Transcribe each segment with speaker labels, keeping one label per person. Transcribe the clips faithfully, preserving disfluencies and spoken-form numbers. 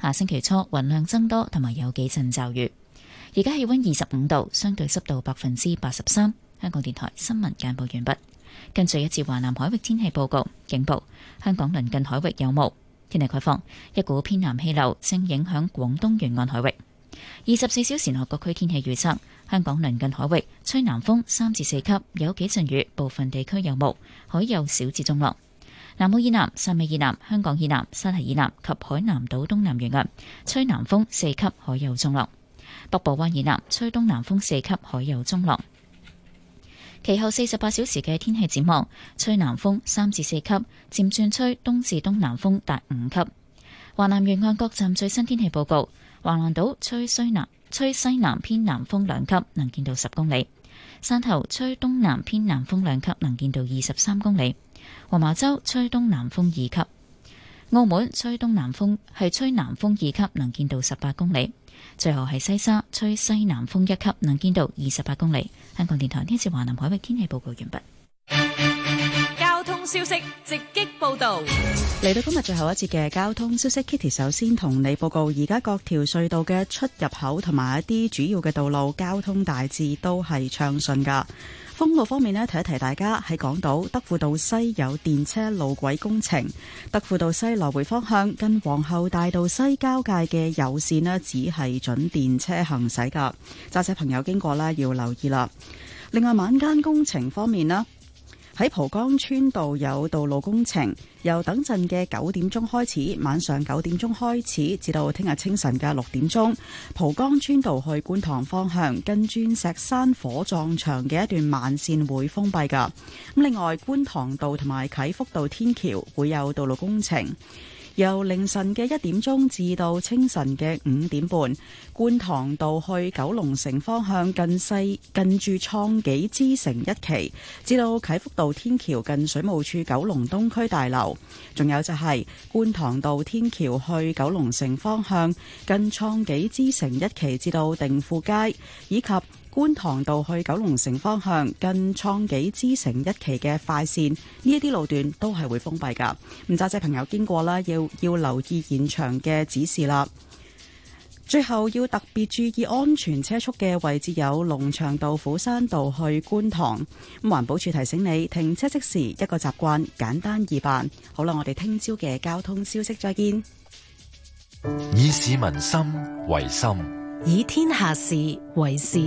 Speaker 1: 下星期初雲量增多，同埋有幾陣驟雨。而家氣溫二十五度，相對濕度百分之八十三。香港電台新聞簡報完畢。跟住一節華南海域天氣報告，警報：香港鄰近海域有霧。天氣概況：一股偏南氣流正影響廣東沿岸海域。二十四小時內各區天氣預測：香港鄰近海域吹南風三至四級，有幾陣雨，部分地區有霧，海有小至中浪。南澳以南、汕尾以南、香港以南、沙堤以南及海南島東南沿岸吹南風四級，海有中浪。北部灣以南吹東南風四級，海有中浪。其後四十八小時嘅天氣展望：吹南風三至四級，漸轉吹東至東南風達五級。華南沿岸各站最新天氣報告：橫瀾島吹西南吹西南偏南風兩級，能見度十公里；汕頭吹東南偏南風兩級，能見度二十三公里；黃茅洲吹東南風二級；澳門吹東南風係吹南風二級，能見度十八公里。最後係西沙吹西南風一級，能見度二十八公里。香港電台呢次華南海域天氣報告完畢。
Speaker 2: 交通消息直擊報道。
Speaker 3: 嚟到今日最後一節嘅交通消息 ，Kitty 首先同你報告，而家各條隧道嘅出入口同埋一啲主要嘅道路交通大致都係暢順噶。封路方面呢，提一提大家喺港島德輔道西有電車路軌工程，德輔道西來回方向跟皇后大道西交界嘅有線呢，只係準電車行駛噶，揸車朋友經過呢要留意啦。另外晚間工程方面呢，喺蒲崗村道有道路工程，由等陣嘅九點鐘開始，晚上九點鐘開始，至到聽日清晨嘅六點鐘，蒲崗村道去觀塘方向近鑽石山火葬場嘅一段慢線會封閉㗎。咁另外，觀塘道同埋啟福道天橋會有道路工程。由凌晨嘅一點鐘至到清晨嘅五點半，觀塘道去九龍城方向近西近住創紀之城一期，至到啟福道天橋近水務處九龍東區大樓，仲有就係觀塘道天橋去九龍城方向近創紀之城一期至到定富街，以及觀塘道去九龍城方向近創紀之城一期嘅快線，呢一啲路段都係會封閉噶。咁揸車朋友經過啦，要要留意現場嘅指示啦。最後要特別注意安全車速嘅位置有龍翔道、虎山道去觀塘。咁環保署提醒你，停車熄匙一個習慣，簡單易辦。好啦，我哋聽朝嘅交通消息再見。
Speaker 4: 以市民心為心，
Speaker 2: 以天下事為事。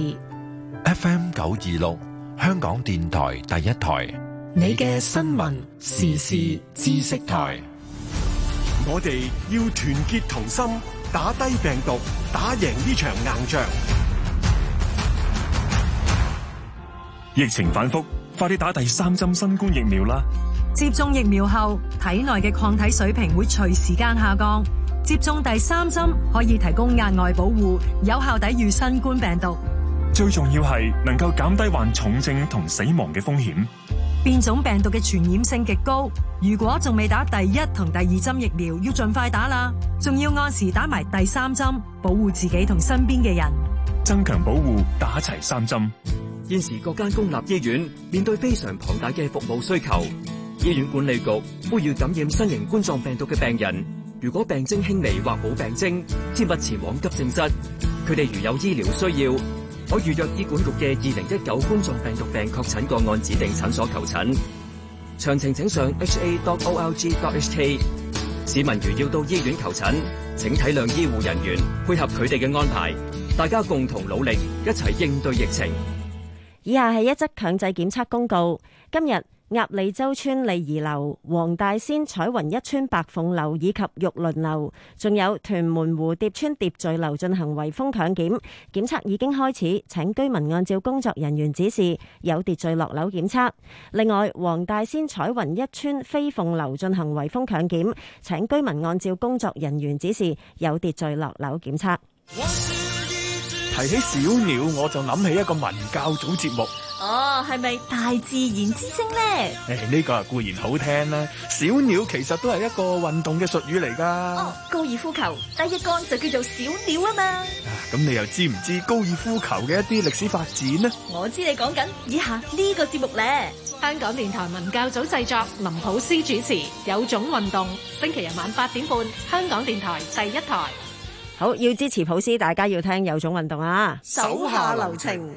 Speaker 4: F M 九二六，香港電台第一台，
Speaker 2: 你嘅新聞時事知識台。
Speaker 5: 我哋要團結同心，打低病毒，打贏呢場硬仗。疫情反覆，快啲打第三針新冠疫苗啦！
Speaker 2: 接種疫苗後，體內嘅抗體水平會隨時間下降。接種第三針可以提供額外保護，有效抵禦新冠病毒。
Speaker 6: 最重要係能夠減低患重症同死亡嘅風險。
Speaker 2: 變種病毒嘅傳染性極高，如果仲未打第一同第二針疫苗，要盡快打啦。仲要按時打埋第三針，保護自己同身邊嘅人。
Speaker 6: 增強保護，打齊三針。
Speaker 7: 現時各間公立醫院面對非常龐大嘅服務需求，醫院管理局呼籲感染新型冠狀病毒嘅病人，如果病徵輕微或冇病徵，切勿前往急症室。佢哋如有醫療需要，可預約醫管局嘅二零一九冠狀病毒病確診個案指定診所求診。詳情請上 h a dot o r g dot h k。市民如要到醫院求診，請體諒醫護人員，配合佢哋嘅安排，大家共同努力，一齊應對疫情。
Speaker 8: 以下係一則強制檢測公告。今日鴨脷洲村利怡樓、黃大仙彩雲一村白鳳樓以及玉麟樓，仲有屯門蝴蝶村蝶聚樓進行圍封強檢，檢測已經開始，請居民按照工作人員指示有秩序落樓檢測。另外，黃大仙彩雲一村飛鳳樓進行圍封強檢，請居民按照工作人員指示有秩序落樓檢測。
Speaker 9: 提起小鳥，我就諗起一個文教組節目。
Speaker 10: 哦，係咪大自然之聲呢？
Speaker 9: 誒，呢個啊固然好聽啦。小鳥其實都係一個運動嘅術語嚟噶。
Speaker 10: 哦，高爾夫球第一杆就叫做小鳥啊嘛。
Speaker 9: 咁你又知唔知高爾夫球嘅一啲歷史發展呢？
Speaker 10: 我知你講緊以下呢個節目咧。
Speaker 11: 香港電台文教組製作，林普斯主持，有種運動，星期日晚八點半，香港電台第一台。
Speaker 8: 好，要支持普斯，大家要聽有種運動啊！
Speaker 2: 手下留情。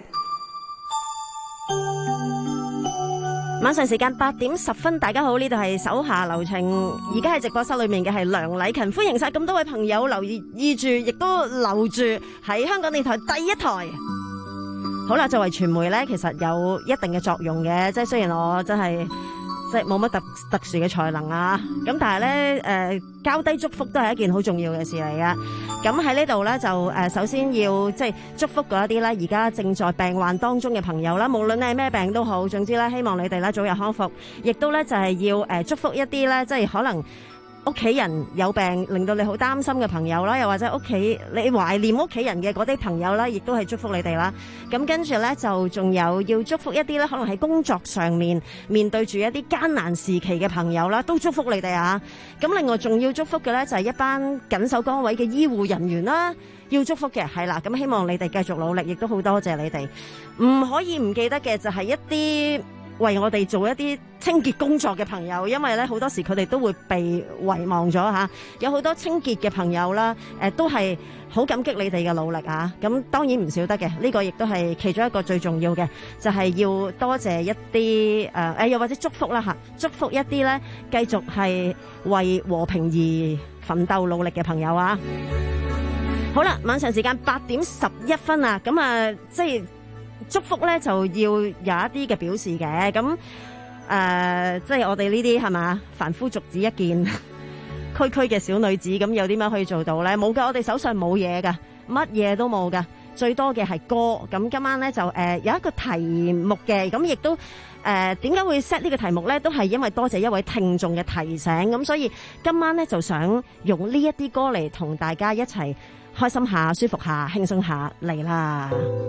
Speaker 8: 晚上時間八點十分，大家好，呢度係手下留情，而家喺直播室裏面嘅係梁禮勤，歡迎晒咁多位朋友留意住，亦都留住喺香港電台第一台。好啦，作為傳媒呢，其實有一定嘅作用嘅，即係雖然我真係即係冇乜特特殊嘅才能啊，咁但係呢，誒、呃、交低祝福都係一件好重要嘅事嚟㗎。咁喺呢度呢，就誒、呃、首先要即係祝福嗰一啲呢而家正在病患當中嘅朋友啦，無論你係咩病都好，總之呢，希望你哋呢早日康復，亦都呢就係、是、要誒、呃、祝福一啲呢，即係可能屋企人有病令到你好擔心嘅朋友啦，又或者屋企你懷念屋企人嘅嗰啲朋友啦，亦都係祝福你哋啦。咁跟住呢，就仲有要祝福一啲呢，可能喺工作上面面對住一啲艱難時期嘅朋友啦，都祝福你哋啊。咁另外仲要祝福嘅呢，就係一班緊守崗位嘅醫護人員啦，要祝福嘅係啦。咁希望你哋繼續努力，亦都好多謝你哋。唔可以唔記得嘅就係一啲為我哋做一啲清潔工作嘅朋友，因為咧好多時佢哋都會被遺忘咗吓，有好多清潔嘅朋友啦，誒、呃、都係好感激你哋嘅努力啊！咁當然唔少得嘅，呢、這個亦都係其中一個最重要嘅，就係、是、要多謝一啲誒誒，又或者祝福啦吓，祝福一啲咧繼續係為和平而奮鬥努力嘅朋友啊！好啦，晚上時間八點十一分啊，咁啊即係。祝福咧就要有一啲嘅表示嘅，咁誒、呃，即係我哋呢啲係嘛凡夫俗子一件區區嘅小女子，咁有啲咩可以做到咧？冇噶，我哋手上冇嘢噶，乜嘢都冇噶，最多嘅係歌。咁今晚咧就誒、呃、有一個題目嘅，咁亦都誒點解會 set 呢個題目咧？都係因為多謝一位聽眾嘅提醒，咁所以今晚咧就想用呢一啲歌嚟同大家一齊開心下、舒服下、輕鬆下嚟啦。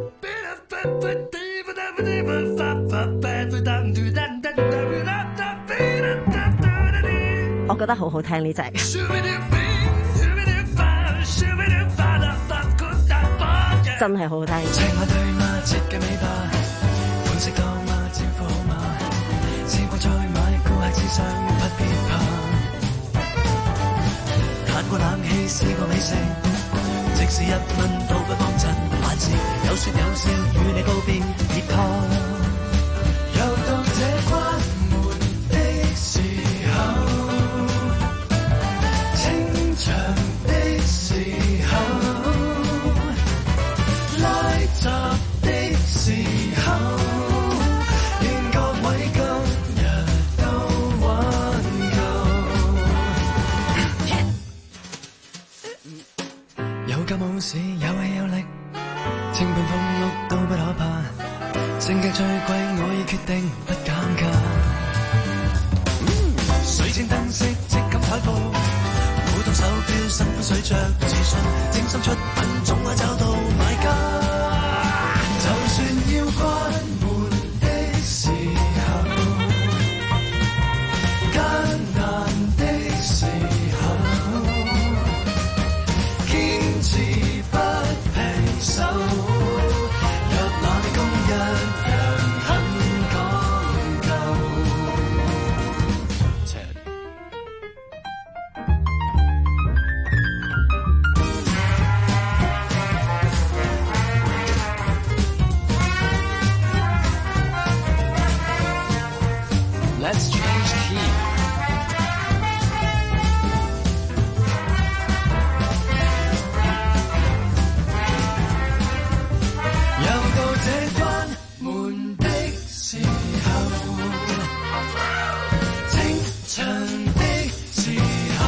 Speaker 8: 我覺得好好聽呢隻，真係好好聽。即使一蚊都不幫襯，還是有說有笑與你告別別怕。又到這關門的時候，清場的時候，拉閘的時候，願各位今日都玩夠。有夠冇事，有氣有力，清貧風屋都不可怕。性價最貴，我已決定不減價。水晶燈飾，即感台布，普通手錶，新款水著，自信，精心出品，總會找到買家。就算要關門的時候，艱難的時候，堅持不平手。若那理工一樣很講究。Let's change key。又到這關門的時候，清場的時候，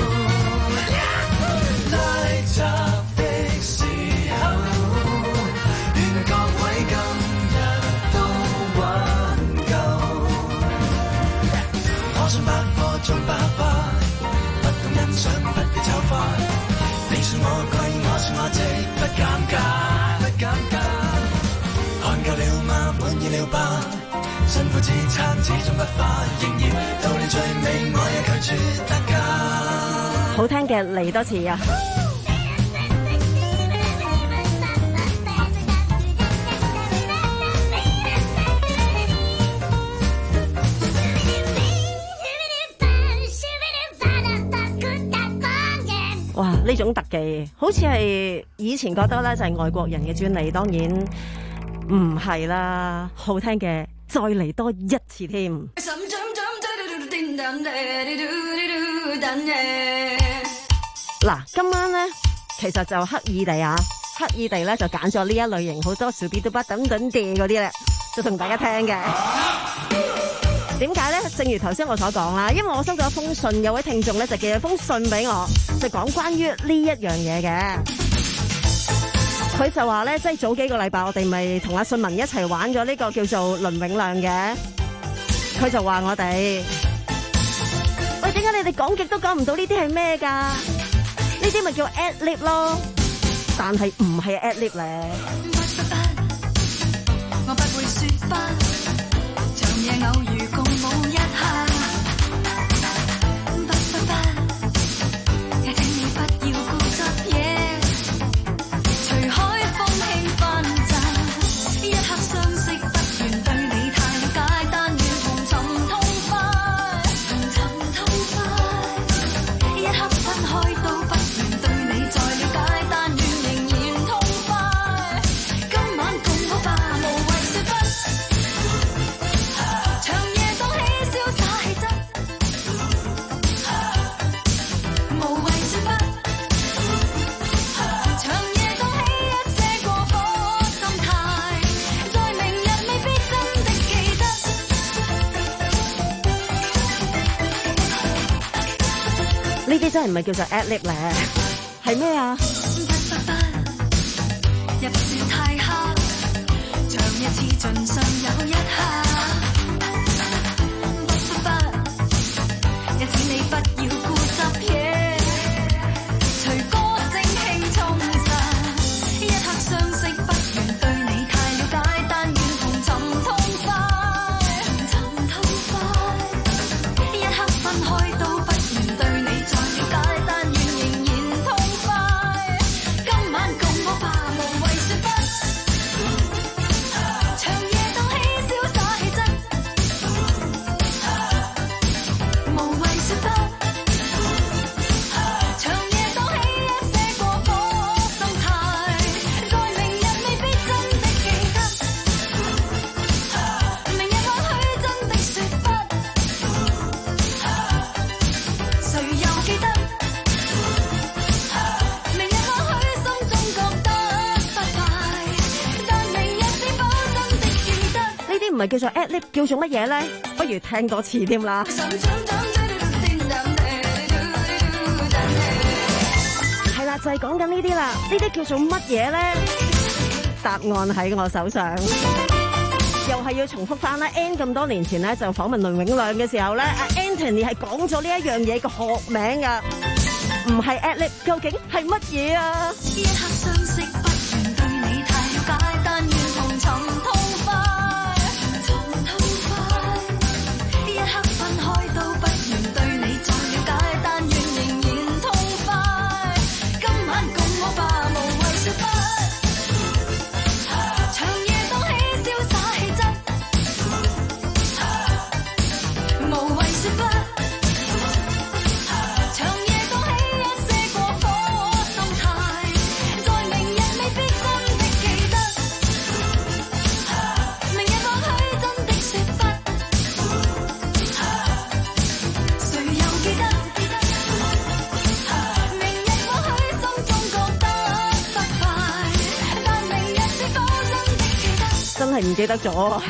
Speaker 8: 拉閘的時候，願各位今日都玩夠。我信百貨中百花，不懂欣賞不必醜化。你說我貴，我說我值，不減價，不減價。看夠了嗎？滿意了吧？辛苦支撐，始終不化，仍然到你最尾，我也拒絕得價。好聽嘅嚟多次啊！哇！呢呢種特技，好似係以前覺得咧就係外國人嘅專利，當然唔係啦，好聽嘅再嚟多一次添。嗱，今晚咧其實就刻意地啊，刻意地咧就揀咗呢一類型好多小啲都不等等地嗰啲咧，就同大家聽嘅。點解咧？正如頭先我所講啦，因為我收到一封信，有位聽眾咧就寄咗封信俾我，就講關於呢一樣嘢嘅。佢就話咧，即係早幾個禮拜我哋咪同阿信文一齊玩咗呢個叫做倫永亮嘅。佢就話我哋，喂，點解你哋講極都講唔到呢啲係咩㗎？呢啲咪叫 ad lib 咯，但係唔係 ad lib 咧。我不會說不，長夜偶遇共舞一下。不不不，也請你不要固執嘢，隨海風輕翻陣，一刻相識不願對你太了解，但願紅塵痛快，紅塵痛快，一刻分開都不願對你再了解，但願仍然痛快，今晚共我吧，無謂說不，長夜當起瀟灑氣質，無謂說不，長夜當起一些過火心態，在明日未必真的記得。呢啲真係唔係叫做 ad lib 咧，係咩啊？入船太黑，像一次盡上有一刻。不不不，也請你不要固執嘢，隨歌聲輕衝散，一刻相識不願對你太了解，但願紅塵痛快，紅塵痛快，一刻分開都不願對你再了解，但願仍然痛快，今晚共我吧，無謂說不，長夜當起瀟灑氣質，無謂說不，長夜當起一些過火心態，在明日未必真的記得，明日或許真的說不，誰又記得？明日或許心中覺得不快，但明日是否真的記得？呢啲唔係叫做 ad lib，叫做乜嘢咧？不如聽多次添啦。係啦，就係講緊呢啲啦。呢啲叫做乜嘢咧？答案喺我手上。又係要重複翻啦。N 咁多年前咧就訪問倫永亮嘅時候咧，阿 Anthony 係講咗呢一樣嘢嘅學名噶，唔係 ad lib，究竟係乜嘢啊？一刻相識不願對你太了解，但願紅塵痛快，紅塵痛快，一刻分開都不願對你再了解，但願仍然痛快，今晚共我吧，無謂說不，長夜當起瀟灑氣質，無謂說不，長夜當起一些過火心態，在明日未必真的記得，明日或許真的說不，誰又記得？明日或許心中覺得不快，但明日是否真的記得？真係唔記得咗。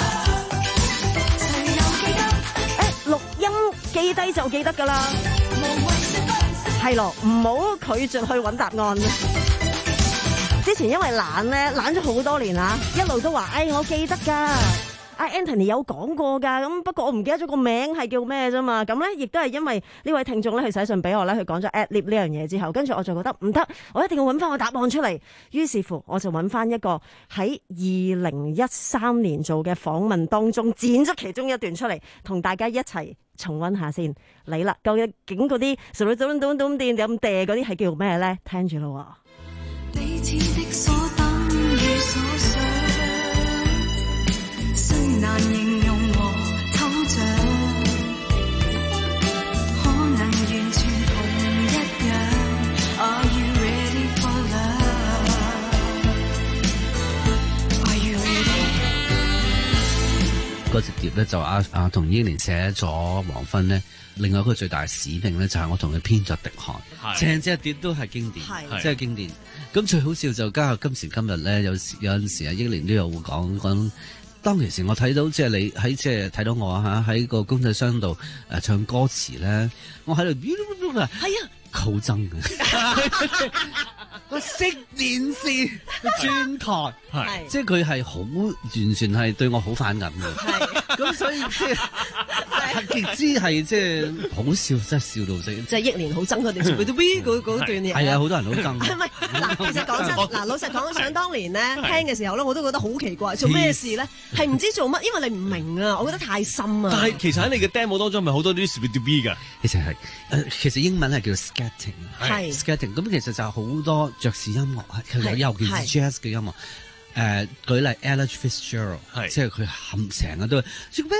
Speaker 8: 誰又記得？誒，錄音記低就記得㗎啦。無謂說不，係咯，唔好拒絕去揾答案。之前因為懶咧，懶咗好多年啦，一路都話，誒，我記得㗎。阿 Anthony 有講過㗎，咁不過我唔記得咗個名係叫咩啫嘛。咁咧亦都係因為呢位聽眾咧，佢寫信俾我咧，佢講咗 ad lib 呢樣嘢之後，跟住我就覺得唔得，我一定要揾翻個答案出嚟。於是乎，我就揾翻一個喺二零一三年做嘅訪問當中剪咗其中一段出嚟，同大家一齊重溫下先。嚟啦，究竟嗰啲什麼咚咚咚電咁嗲嗰啲係叫咩咧？聽住咯。彼此的所等與所想，雖難形容和抽象，可能完全同一樣。
Speaker 12: 嗰隻碟咧就啊啊同英蓮寫咗黃昏咧，另外一個最大使命咧就係我同佢編咗滴汗，成隻碟都係經典，即係經典。咁最好笑就加入今時今日咧，有時有陣時啊，英蓮都有會講講。當其時我睇到即係你喺即係睇到我嚇喺個公仔箱度誒唱歌詞咧，我喺度係啊好憎嘅，我識電視轉台，係即係佢係好完全係對我好反感嘅，咁所以即係極之係即係好笑，真係笑到死，
Speaker 13: 即係憶蓮好憎佢哋做到 V 嗰嗰段嘢，
Speaker 12: 係啊，好多人好憎。
Speaker 13: 係咪嗱？其實講真嗱，老實講，想當年咧聽嘅時候咧，我都覺得好奇怪，做咩事咧？係唔知做乜，因為你唔明啊，我覺得太深啊。
Speaker 14: 但係其實喺你嘅 demo 當中，咪好多啲 speed B 㗎。
Speaker 12: 其實係誒，其實英文係叫做 scatting，係 scatting。咁其實就係好多爵士音樂，其實尤其是 jazz 嘅音樂。誒，舉例 Ella Fitzgerald，即係佢冚成日都，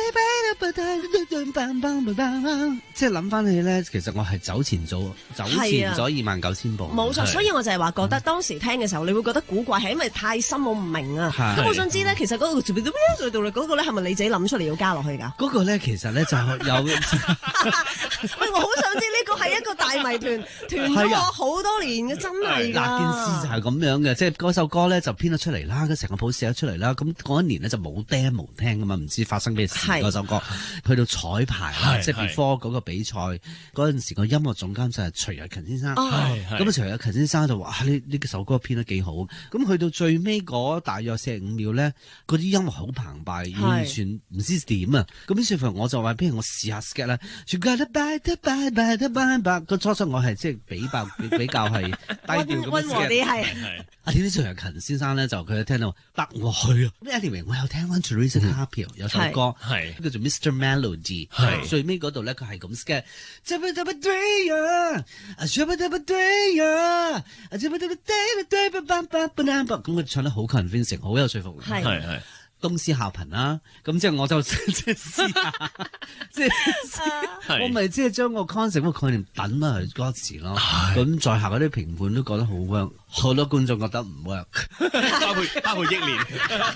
Speaker 12: 即係諗翻起咧，其實我係走前咗，走前咗二萬九千步。
Speaker 13: 冇錯，所以我就係話覺得當時聽嘅時候，你會覺得古怪，係因為太深，我唔明啊。咁我想知咧，其實嗰個嗰個咧係咪你自己諗出嚟要加落去㗎？
Speaker 12: 嗰個咧其實咧就係有，
Speaker 13: 喂，我好想知呢個係一個大謎團，團咗我好多年嘅，真係㗎。
Speaker 12: 嗱，件事就係咁樣嘅，即係嗰首歌咧就編咗出嚟啦。成個譜寫咗出嚟啦，咁嗰一年咧就冇 demo 聽噶嘛，唔知發生咩事嗰首歌，去到彩排啦，即係 before 嗰個比賽嗰陣時，個音樂總監就係徐若勤先生，咁啊徐若勤先生就話：呢呢首歌編得幾好。咁去到最尾嗰大約四十五秒咧，嗰啲音樂好澎湃，完全唔知點啊！咁於是乎我就話：不如我試下 sketch 啦。個初初我係即係比較比較係低調咁
Speaker 13: 溫和啲係。
Speaker 12: 啊！點知徐若勤先生咧就佢聽到得我去啊 ！Anyway， 我有聽翻 Teresa Carpio 有首歌係叫做 Mister Melody， 最尾嗰度咧佢係咁 sketch， 咁佢唱得好 convincing， 好有說服力，係係東施效顰啦。咁即係我就即係試下，即係我咪即係將個 concept 個概念等埋去歌詞咯。咁在下嗰啲評判都覺得好 work， 好多觀眾覺得唔 work，
Speaker 14: 包括包括憶蓮。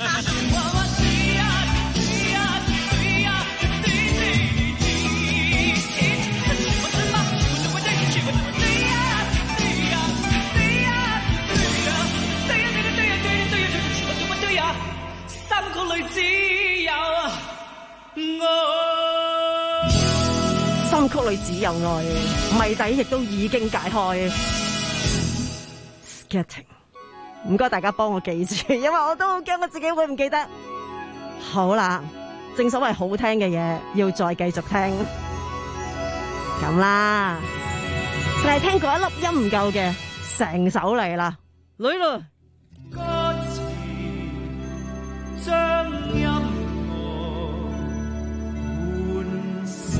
Speaker 15: 三個女只有愛，
Speaker 13: 三曲裏只有愛，謎底亦都已經解開。Skating， 唔該大家幫我記住，因為我都好驚我自己會唔記得。好啦，正所謂好聽嘅嘢要再繼續聽，咁啦，但係聽過一粒音唔夠嘅，成首嚟啦，女啦。
Speaker 15: 將音樂喚醒，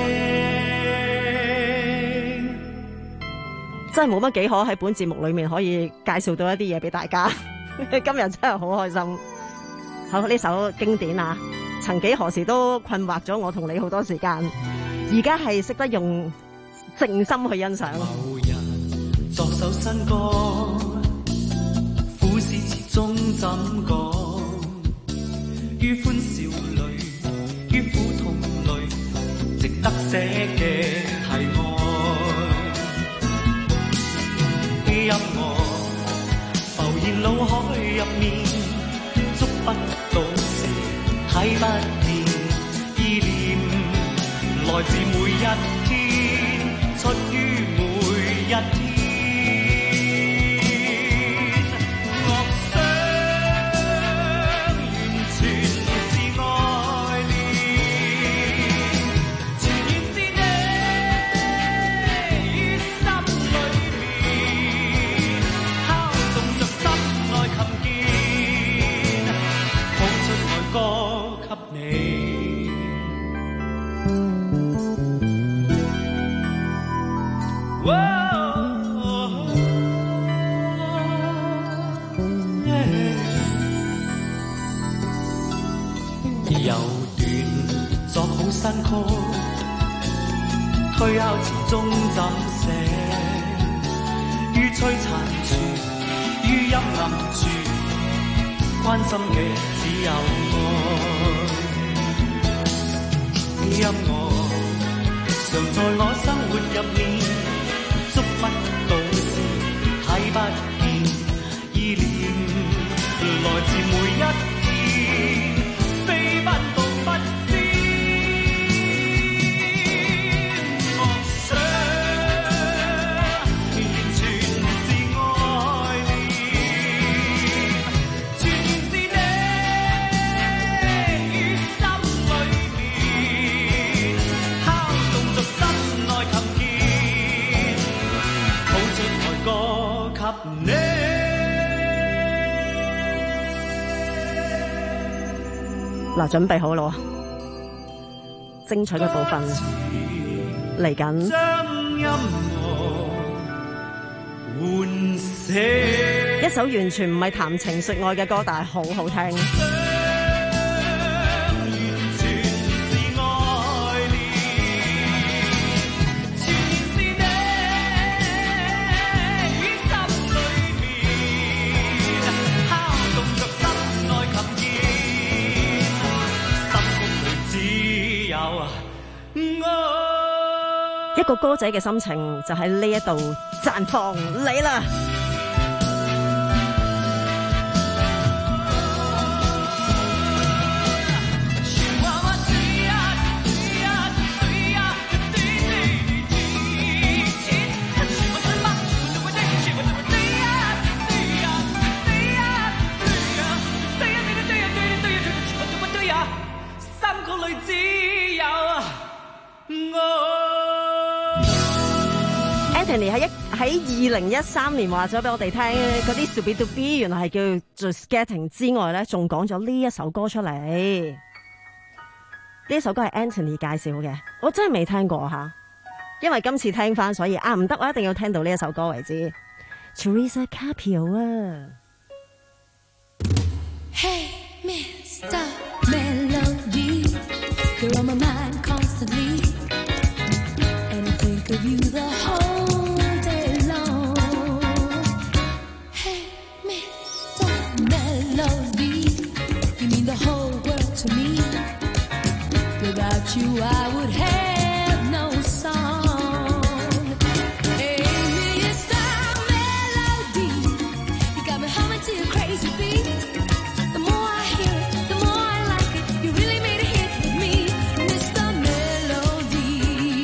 Speaker 13: 真係冇乜幾可喺本節目裏面可以介紹到一啲嘢俾大家。今日真係好開心。好，呢首經典啊，曾幾何時都困惑咗我同你好多時間，而家係識得用靜心去欣賞。
Speaker 15: 某人作首新歌，苦思詞中怎講？於歡笑裏，於苦痛裏，值得寫嘅係愛。音樂浮現腦海入面，捉不到時，睇不見。意念來自每一天，出於每一天。新曲推敲詞中怎寫？於璀璨處，於陰暗處，關心嘅只有愛。 音樂常在我生活入面，觸不到時睇不見，意念來自每一天，飛奔到不知。我想完全是愛戀，全然是你於心裏面，敲動着心內琴鍵，譜出愛歌給你。
Speaker 13: 嗱，準備好咯，精彩嘅部分嚟緊。一首完全唔係談情說愛嘅歌，但係好好聽。一個歌仔嘅心情就喺呢一度綻放你啦。Anthony 喺一喺二零一三年話咗俾我哋聽，嗰啲 Stupid to Be 原來係叫做 Skating 之外咧，仲講咗呢一首歌出嚟。呢一首歌係 Anthony 介紹嘅，我真係未聽過吓，因為今次聽翻，所以啊唔得，我一定要聽到呢一首歌為止。Teresa Carpio 啊
Speaker 16: Hey Mister Melody, you're on my mind constantly, and I think of you the whole day long. Hey Mister Melody, you mean the whole world to me. Without you I would have no song. Hey Mister Melody, you got me humming to a crazy beat.The more I hear it, the more I like it. You really made a hit with me, Mister Melody.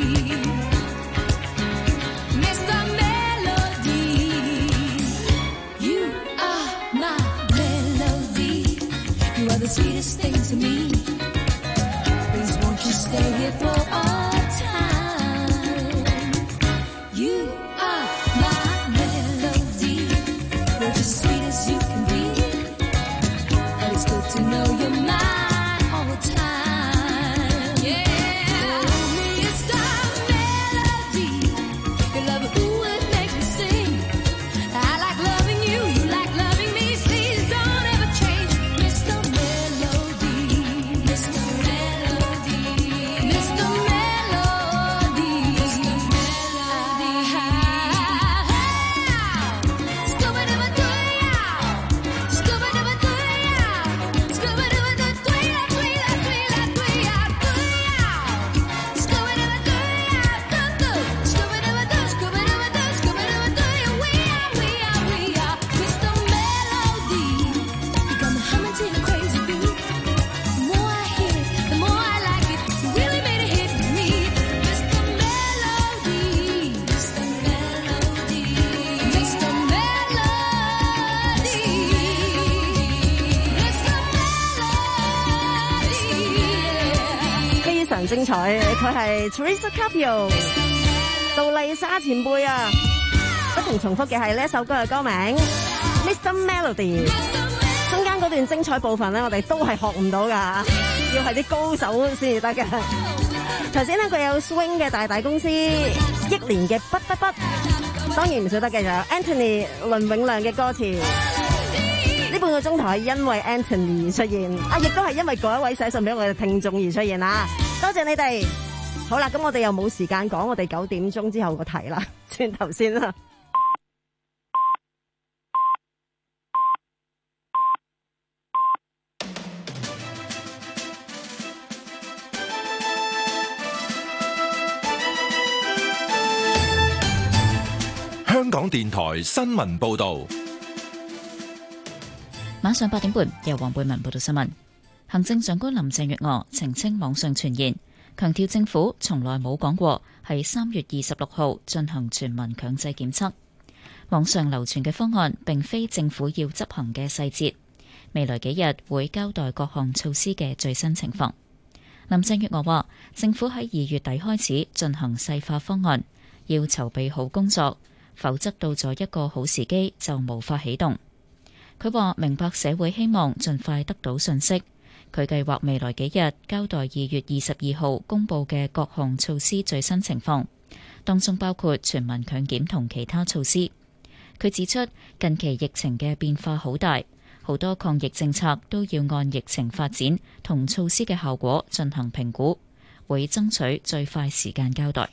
Speaker 16: Mister Melody, you are my melody. You are the sweetest thing to me. Please won't you stay here for all time? You are my melody. You're just sweet as you can be.It's good to know you're mine all the time. Yeah, Mister Melody, your love is ooh, it makes me sing. I like loving you, you like loving me. Please don't ever change, Mister Melody, Mister Melody, Mister Melody, Mister Melody. Scuba dubba doo-ya, scuba dubba doo-ya.
Speaker 13: 精彩，佢係 Teresa Carpio 杜麗莎前輩啊！不停重複嘅係呢一首歌嘅歌名 Mister Melody。中間嗰段精彩部分咧，我哋都係學唔到噶，要係啲高手先至得嘅。頭先咧佢有 swing 嘅大大公司，憶蓮嘅不不不，當然唔少得嘅就有 Anthony 倫永亮嘅歌詞。呢半個鐘頭係因為 Anthony 而出現，啊，亦都係因為嗰一位寫信俾我哋聽眾而出現啦。多謝你哋。好啦，咁我哋又冇時間講我哋九點鐘之後個題啦，轉頭先啦。
Speaker 4: 港電台新聞報道。
Speaker 1: 晚上八點半，由黃貝文報道新聞。行政長官林鄭月娥澄清網上傳言，強調政府從來冇講過喺三月二十六號進行全民強制檢測。網上流傳嘅方案並非政府要執行嘅細節，未來幾日會交代各項措施嘅最新情況。林鄭月娥話，政府喺二月底開始進行細化方案，要籌備好工作，否則到咗一個好時機就無法啟動。佢話明白社會希望盡快得到信息，佢計劃未來幾日交代二月二十二號公佈嘅各項措施最新情況，當中包括全民強檢同其他措施。佢指出，近期疫情嘅變化好大，好多抗疫政策都要按疫情發展同措施嘅效果進行評估，會爭取最快時間交代。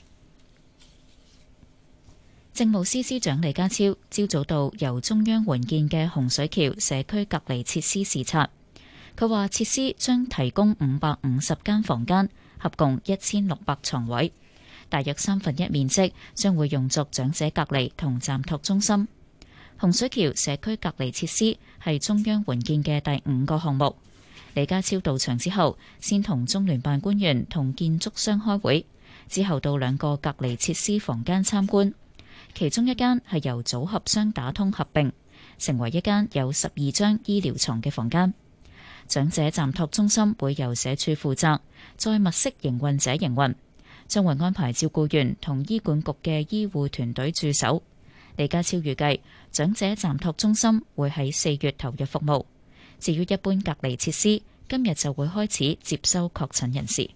Speaker 1: 政務司司長李家超朝早到由中央援建嘅洪水橋社區隔離設施視察，佢話設施將提供五百五十間房間，合共一千六百床位，大約三分一面積將會用作長者隔離同暫托中心。洪水橋社區隔離設施係中央援建嘅第五個項目。李家超到場之後，先同中聯辦官員同建築商開會，之後到兩個隔離設施房間參觀。其中一間係由組合商打通合併，成為一間有十二張醫療床嘅房間。長者暫托中心會由社署負責，再物色營運者營運，將會安排照顧員同醫管局嘅醫護團隊駐守。李家超預計長者暫托中心會喺四月投入服務。至於一般隔離設施，今日就會開始接收確診人士。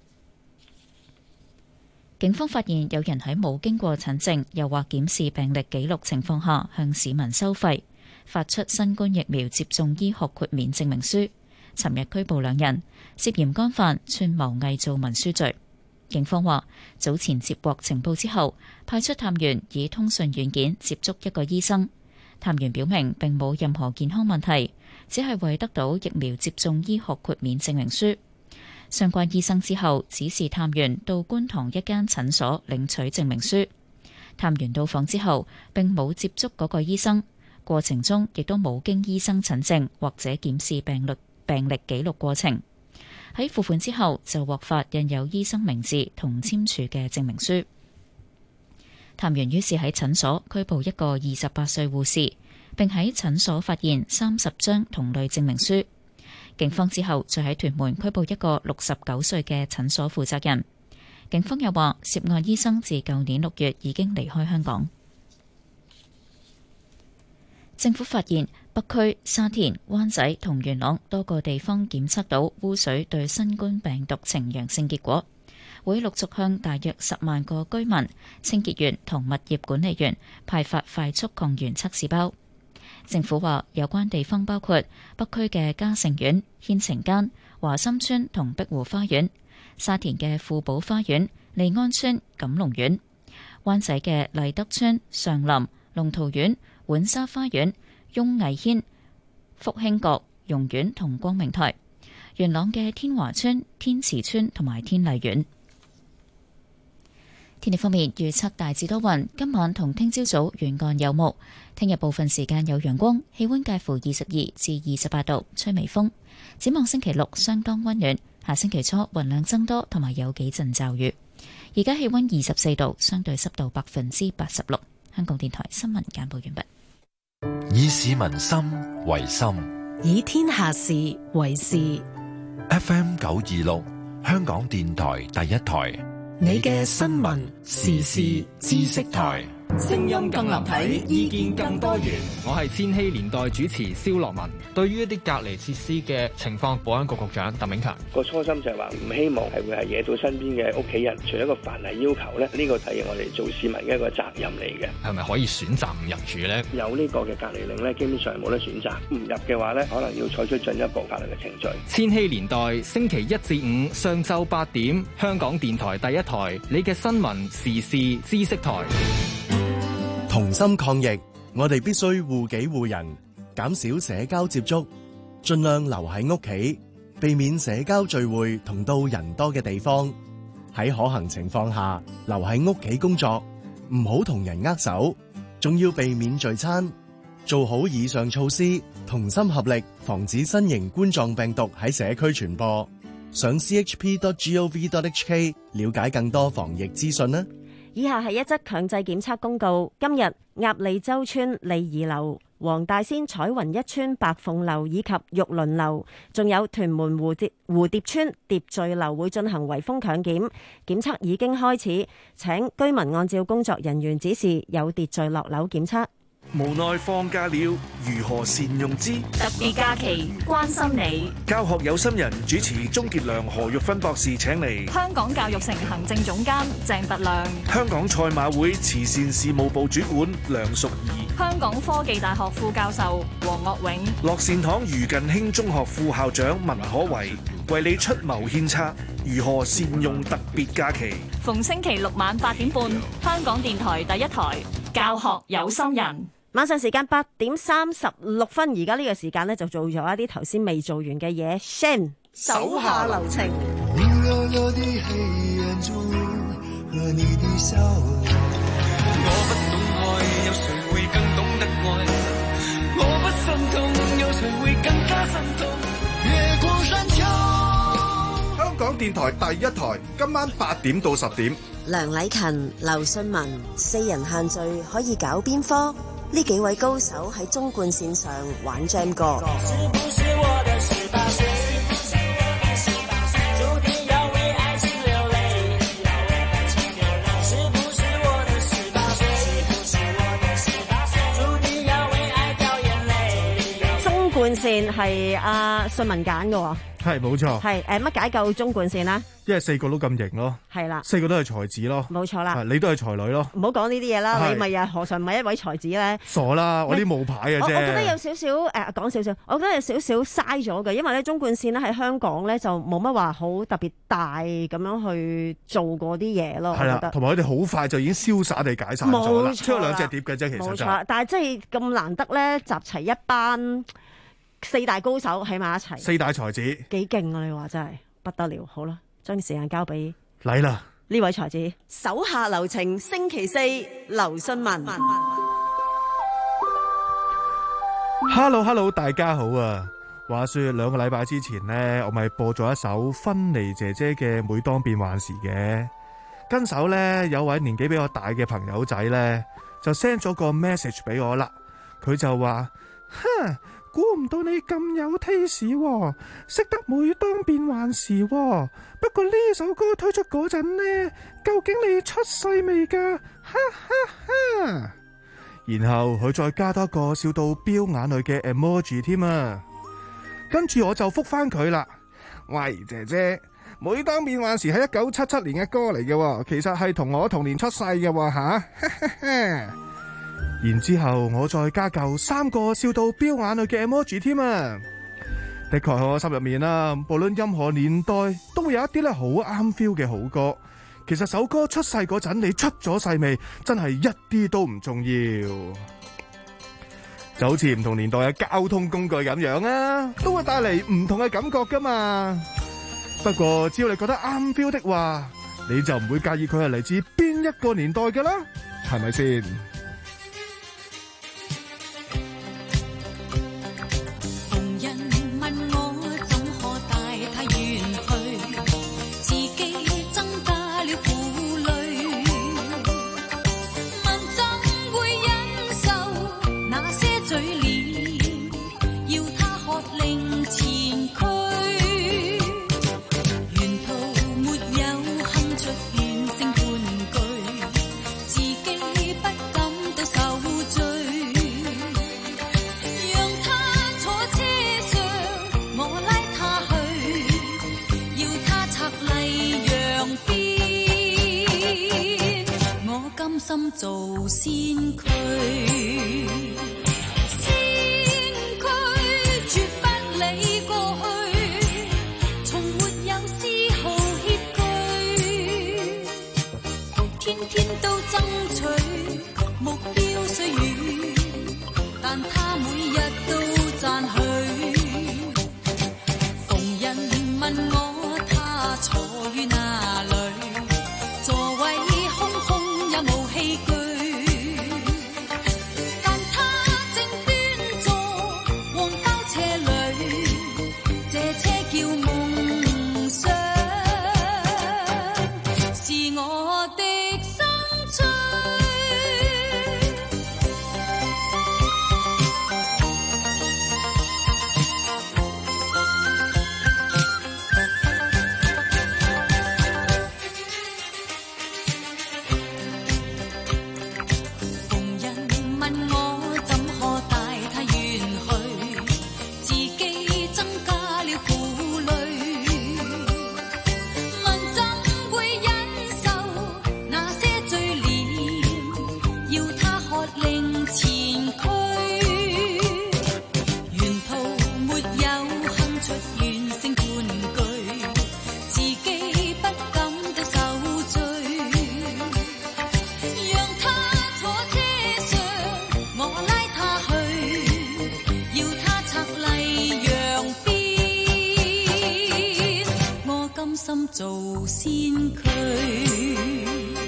Speaker 1: 警方發現有人喺冇經過診症又或檢視病歷記錄情況下向市民收費，發出新冠疫苗接種醫學豁免證明書。尋日拘捕兩人，涉嫌干犯串謀偽造文書罪。警方話早前接獲情報之後，派出探員以通訊軟件接觸一個醫生。探員表明並冇任何健康問題，只係為得到疫苗接種醫學豁免證明書。相關醫生之後指示探員到觀塘一間診所領取證明書。探員到訪之後並冇接觸嗰個醫生，過程中亦都冇經醫生診症或者檢視病歷病歷記錄過程。喺付款之後就獲發印有醫生名字同簽署嘅證明書。探員於是喺診所拘捕一個二十八歲護士，並喺診所發現三十張同類證明書。警方之後再喺屯門拘捕一個六十九歲嘅診所負責人。警方又話，涉案醫生自舊年六月已經離開香港。政府發現北區、沙田、灣仔同元朗多個地方檢測到污水對新冠病毒呈陽性結果，會陸續向大約十萬個居民、清潔員同物業管理員派發快速抗原測試包。政府話，有關地方包括北區嘅嘉盛苑、軒晴間、華心村同碧湖花園，沙田嘅富寶花園、利安村、錦龍苑，灣仔嘅麗德村、上林、龍圖苑、浣紗花園、雍藝軒、福興閣、榕苑同光明台，元朗嘅天華村、天慈村同埋天麗苑。天氣方面，預測大致多雲，今晚同聽朝早沿岸有霧，聽日部分時間有陽光，氣溫介乎二十二至二十八度，吹微風。展望星期六相當溫暖，下星期初雲量增多，同埋有幾陣驟雨。而家氣溫二十四度，相對濕度百分之八十六。香港電台新聞簡報完畢。
Speaker 4: 以市民心為心，
Speaker 2: 以天下事為事。
Speaker 4: F M 九二六，香港電台第一台。
Speaker 2: 你嘅新聞時事知識台，
Speaker 17: 聲音更立體，意見更多元。我係千禧年代主持蕭樂文。對於一啲隔離設施嘅情況，保安局局長鄧炳強
Speaker 18: 個初心就係話唔希望係會係惹到身邊嘅屋企人。除咗個法例要求咧，呢個係我哋做市民嘅一個責任嚟嘅。
Speaker 17: 係咪可以選擇唔入住咧？
Speaker 18: 有呢個嘅隔離令咧，基本上冇得選擇。唔入嘅話咧，可能要採取進一步法律嘅程序。
Speaker 17: 千禧年代星期一至五上晝八點，香港電台第一台，你嘅新聞時事知識台。
Speaker 19: 同心抗疫，我哋必須護己護人，減少社交接觸，盡量留喺屋企，避免社交聚會同到人多嘅地方。喺可行情況下，留喺屋企工作，唔好同人握手， 仲要避免聚餐，做好以上措施，同心合力，防止新型冠狀病毒喺社區傳播。上 c h p dot gov dot h k 了解更多防疫資訊啦。
Speaker 8: 以下係一則強制檢測公告。今日鴨脷洲村利怡樓、黃大仙彩雲一村白鳳樓以及玉麟樓，仲有屯門蝴蝶蝴蝶村蝶聚樓會進行圍封強檢，檢測已經開始，請居民按照工作人員指示有秩序落樓檢測。
Speaker 9: 無奈放假了，如何善用之？
Speaker 10: 特別假期關心你。
Speaker 9: 教學有心人主持鍾傑良、何玉芬博士請嚟。
Speaker 10: 香港教育城行政總監鄭拔亮。
Speaker 9: 香港賽馬會慈善事務部主管梁淑儀。
Speaker 10: 香港科技大學副教授黃岳永。
Speaker 9: 樂善堂余近興中學副校長文可為為你出謀獻策，如何善用特別假期？
Speaker 10: 逢星期六晚八點半，香港電台第一台教學有心人。
Speaker 8: 晚上時間八點三十六分，而家呢個時間呢，就做咗一啲頭先未做完嘅嘢。Shane
Speaker 10: 手下留情。
Speaker 20: 香港電台第一台，今晚八點到十點。
Speaker 21: 梁禮勤、劉信文四人限聚可以搞邊科？呢幾位高手喺中冠線上玩 Jam 歌。
Speaker 8: 中冠線係阿信文揀嘅。
Speaker 22: 係冇錯，
Speaker 8: 係誒乜解救中冠線啦？
Speaker 22: 因為四個都咁型咯，係啦，四個都係才子咯，
Speaker 8: 冇錯啦，
Speaker 22: 你都係才女咯，
Speaker 8: 唔好講呢啲嘢啦，你咪又何嘗唔係一位才子咧？
Speaker 22: 傻啦，我啲冒牌嘅啫。
Speaker 8: 我覺得有少少誒講少少，我覺得有少少嘥咗嘅，因為咧中冠線咧喺香港咧就冇乜話好特別大咁樣去做過啲嘢咯。係啦，
Speaker 22: 同埋佢哋好快就已經瀟灑地解散咗啦，出咗兩隻碟嘅啫，其實
Speaker 8: 冇錯，但係真係咁難得咧，集齊一班四大高手喺埋一齊，
Speaker 22: 四大才子
Speaker 8: 幾勁啊！你話真係不得了。好啦，將時間交俾
Speaker 22: 嚟啦
Speaker 8: 呢位才子。
Speaker 21: 手下留情，星期四劉信文。
Speaker 22: Hello Hello， 大家好啊！話說兩個禮拜之前呢，我咪播咗一首芬妮姐姐嘅《每當變幻時》嘅，跟手呢，有位年紀比我大嘅朋友仔呢，就 send 咗個 message 俾我啦。佢就話：哼，估唔到你咁有 taste 喎，識得每當變幻時喎。不過呢首歌推出嗰陣呢，究竟你出世未㗎？哈哈哈！然後佢再加多個笑到飆眼淚嘅 emoji 添啊！跟住我就覆翻佢啦。喂，姐姐，每當變幻時係一九七七年嘅歌嚟嘅，其實係同我同年出世嘅吓。然之後我再加夠三個笑到飆眼淚嘅 emoji 添啊！的確喺我心入面啦，無論任何年代都會有一啲咧好啱 feel 嘅好歌。其實首歌出世嗰陣，你出咗世未，真係一啲都唔重要。就好似唔同年代嘅交通工具咁樣啊，都會帶嚟唔同嘅感覺噶嘛。不過只要你覺得啱 feel 的話，你就唔會介意佢係嚟自邊一個年代噶啦，係咪先？
Speaker 16: 心做先驅，先驅絕不理過去，從沒有絲毫怯懼，天天都爭取目標雖遠，但他每日都讚許。逢人問我他坐於哪裏，座位空空有無器具， 心做先驅。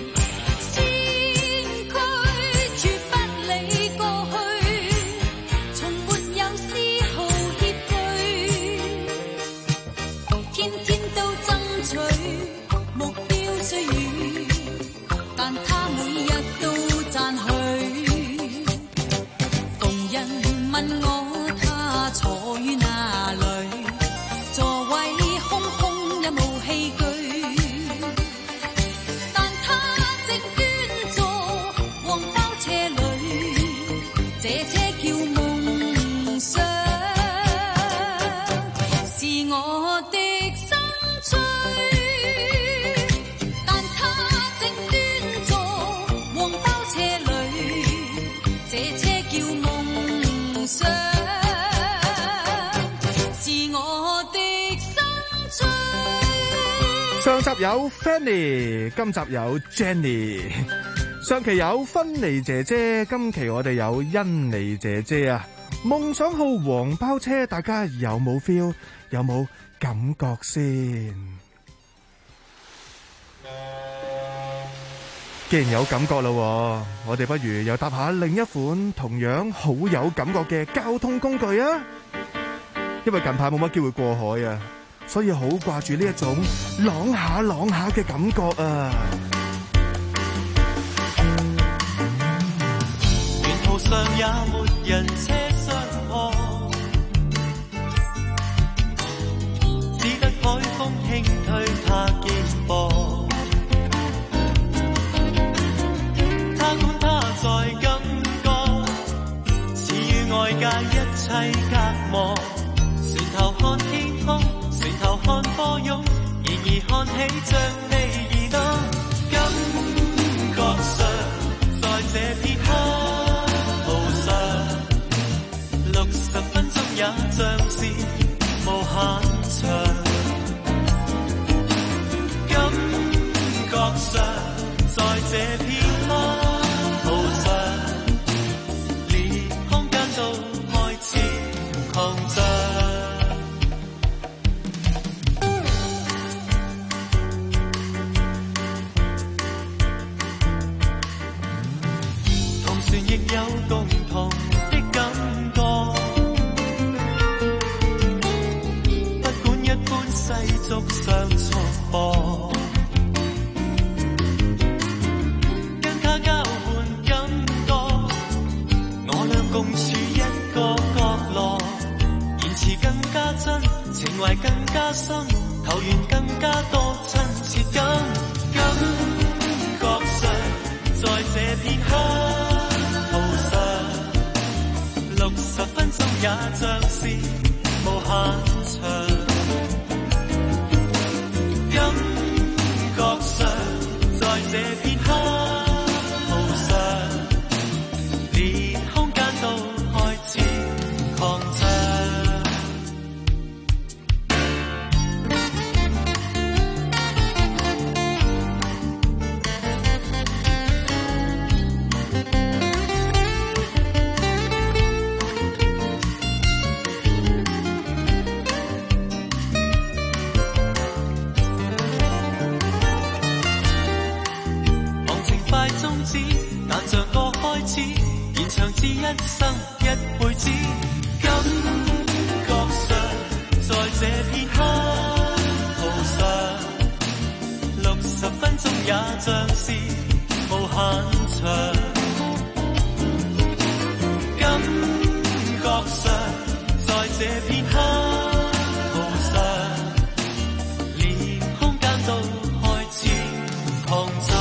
Speaker 22: 上集有 Fanny， 今集有 Jenny， 上期有芬妮姐姐，今期我哋有欣妮姐姐啊！夢想號黃包車，大家有冇 feel？ 有冇感覺先？既然有感覺啦，我哋不如又搭下另一款同樣好有感覺嘅交通工具啊！因為近排冇乜機會過海啊，所以好掛住呢一種啷下啷下嘅感覺啊！
Speaker 15: 沿途上也沒人車相望，只得海風輕推他肩膊。他管他在感覺，似與外界一切隔膜。船頭看天空，船頭看波湧，然而看起像離異燈。感覺上，在這片刻途上，六十分鐘也像是無限長。感覺上，在這片刻途上，連空間都開始擴張。亦有共同的感覺，不管一般世俗上束縛，跟他交換感覺，我倆共處一個角落，言辭更加真，情懷更加深，投緣更加多親切感。感覺上，在這片刻六十分鐘也像是無限長，感覺上，在這片刻途上，連空間都開始擴張。但像個開始，延長至一生一輩子。感覺上，在這片刻途上，六十分鐘也像是無限長。感覺上，在這片刻途上，連空間都開始擴張。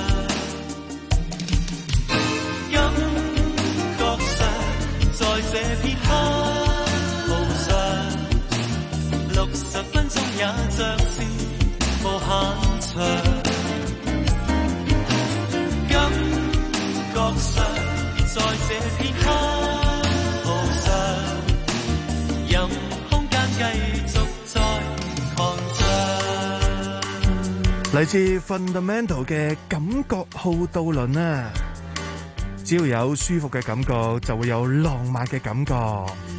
Speaker 15: 這片刻途上，六十分鐘也像是無限長。感覺上，在這片刻途上，任空間繼續再擴張。
Speaker 22: 嚟自 Fundamental 嘅感覺號渡輪啊！只要有舒服嘅感覺，就會有浪漫嘅感覺；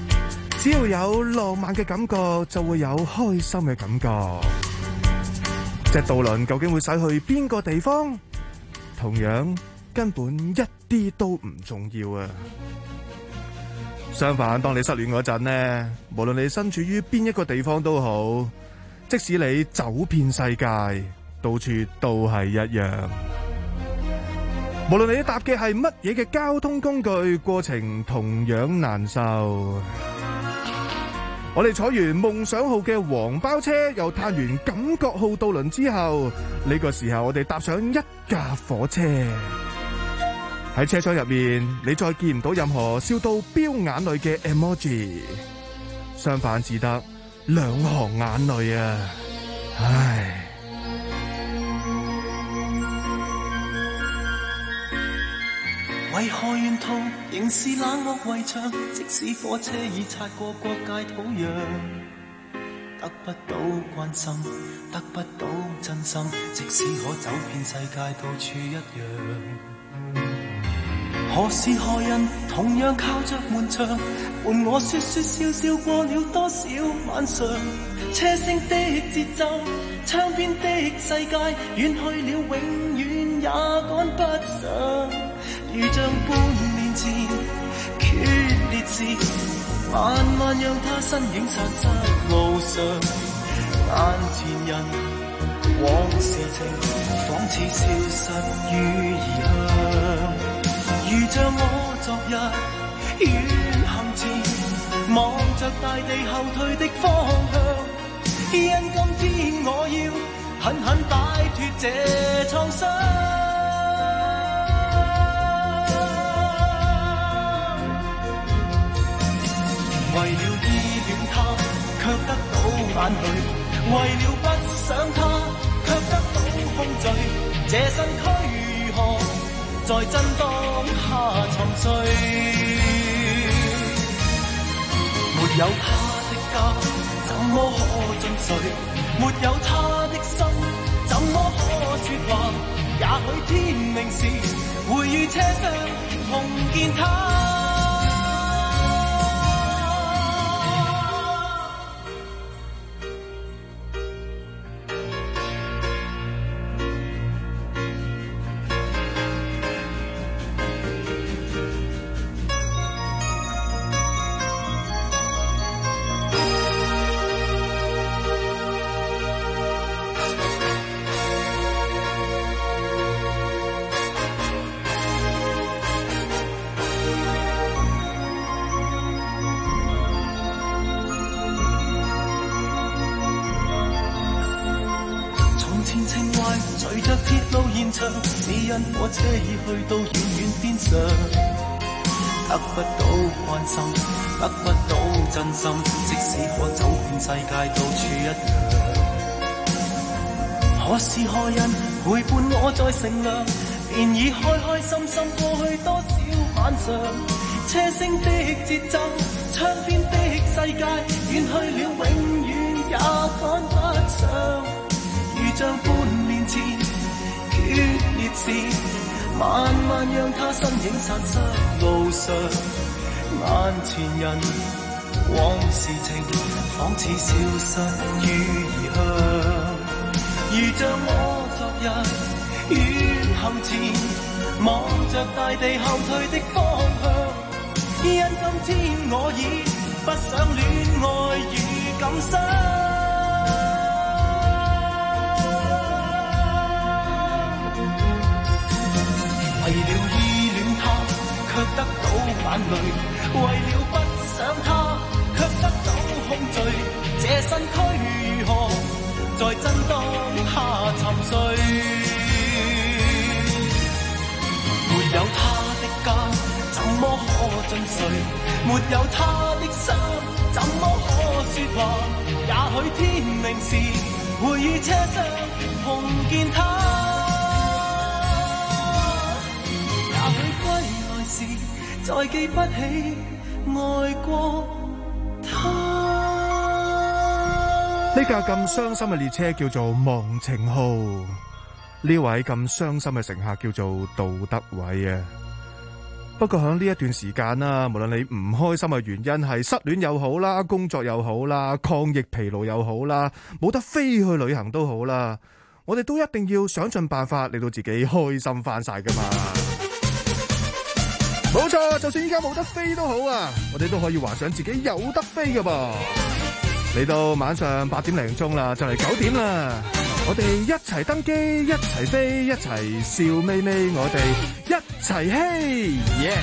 Speaker 22: 只要有浪漫嘅感覺，就會有開心嘅感覺。 隻渡輪究竟會駛去邊個地方？同樣根本一啲都唔重要啊！相反，當你失戀嗰陣呢，無論你身處於邊一個地方都好，即使你走遍世界，到處都係一樣。無論你搭嘅係乜嘢嘅交通工具，過程同樣難受。我哋坐完夢想號嘅黃包車，又嘆完感覺號渡輪之後，呢個時候我哋搭上一架火車。喺車廂入面，你再見唔到任何笑到飆眼淚嘅 emoji， 相反只得兩行眼淚啊！唉。
Speaker 15: 為何沿途仍是冷漠圍牆？即使火車已擦過國界土壤，得不到關心，得不到真心。即使可走遍世界，到處一樣。何時何人同樣靠着門窗，伴我說說笑笑過了多少晚上？車聲的節奏，窗邊的世界，遠去了永遠也趕不上。如像半年前決裂時，慢慢讓他身影散失路上。眼前人往事情，仿似消失於異鄉。如像我昨日遠行前，望着大地後退的方向。因今天我要狠狠擺脫這創傷。為了依戀他，卻得到眼淚；為了不想他，卻得到空虛。這身軀如何在震盪下沉睡？沒有他的家，怎麼可進睡？沒有他的心，怎麼可說話？也許天明時，會於車廂碰見他。只因火車已去到遠遠邊上，得不到關心，得不到真心。即使可走遍世界，到處一樣。何時何人陪伴我在乘涼，便已開開心心過去多少晚上。車聲的節奏，窗邊的世界，遠去了永遠也趕不上。如像半年前決裂時，慢慢讓他身影散失路上。眼前人往事情，仿似消失於異鄉。如像我昨日遠行前，望着大地後退的方向。因今天我已不想戀愛與感傷。為了依戀他，卻得到眼淚；為了不想他，卻得到空虛。這身軀如何在震盪下沉睡？沒有他的家，怎麼可進睡？沒有他的心，怎麼可說話？也許天明時，會於車廂碰見他。再記不起愛過他。
Speaker 22: 呢架咁傷心嘅列車叫做忘情號，呢位咁傷心嘅乘客叫做杜德偉啊。不過喺呢一段時間啦，無論你唔開心嘅原因係失戀又好啦，工作又好啦，抗疫疲勞又好啦，冇得飛去旅行都好啦， 我哋都一定要想盡辦法令到自己開心翻晒噶嘛。冇錯，就算依家冇得飛都好啊，我哋都可以幻想自己有得飛噶噃。嚟到晚上八點零鐘啦，就嚟九點啦，我哋一齊登機，一齊飛，一齊笑眯眯，我哋一齊嘿耶！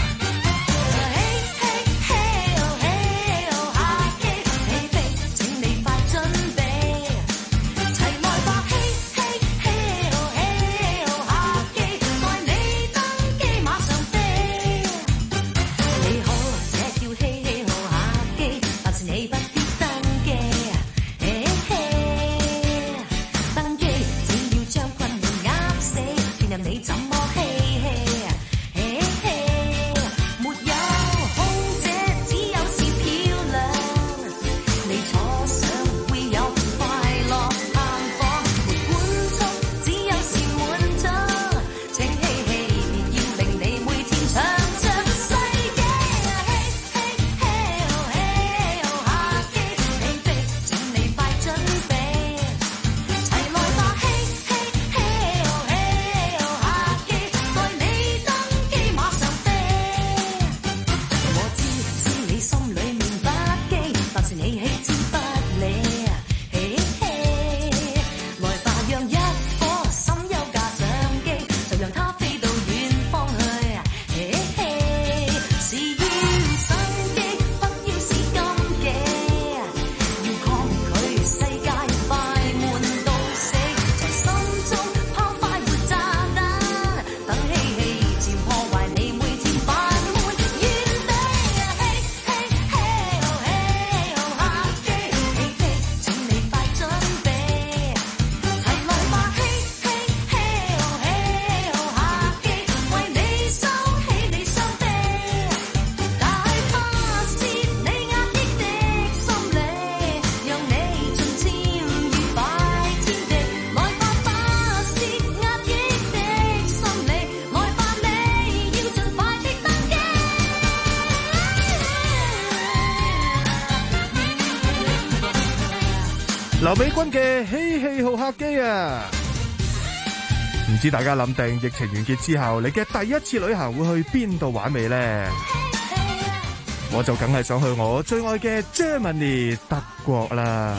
Speaker 22: 劉美君嘅嬉戲好客機啊！唔知大家諗定疫情完結之後，你嘅第一次旅行會去邊度玩未呢？我就梗係想去我最愛嘅 Germany 德國啦！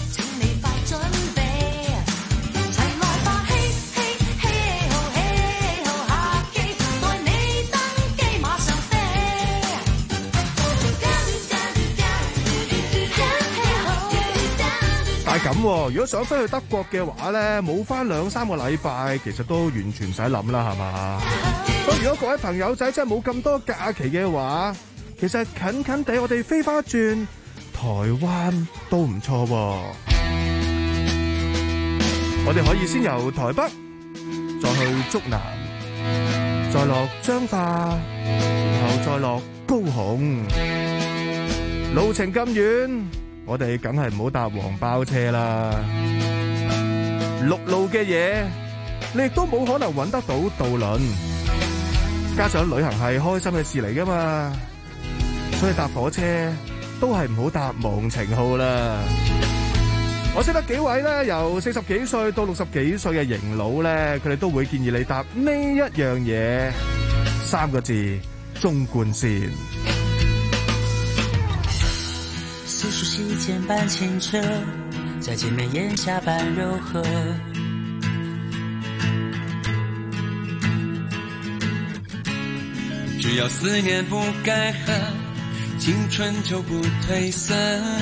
Speaker 22: 咁，如果想飛去德國嘅話咧，冇翻兩三個禮拜，其實都完全唔使諗啦，係嘛？咁如果各位朋友仔真係冇咁多假期嘅話，其實近近地我哋飛翻一轉台灣都唔錯喎。我哋可以先由台北，再去竹南，再落彰化，然後再落高雄，路程咁遠。我哋梗係唔好搭黃包車啦，陸路嘅嘢你亦都冇可能揾得到渡輪，加上旅行係開心嘅事嚟噶嘛，所以搭火車都係唔好搭忘情號啦。我識得幾位咧，由四十幾歲到六十幾歲嘅型佬咧，佢哋都會建議你搭呢一樣嘢，三個字：縱貫線。
Speaker 3: 似熟悉肩伴牽着，在見面眼下般柔和。
Speaker 5: 只要思念不改合，青春就不褪色。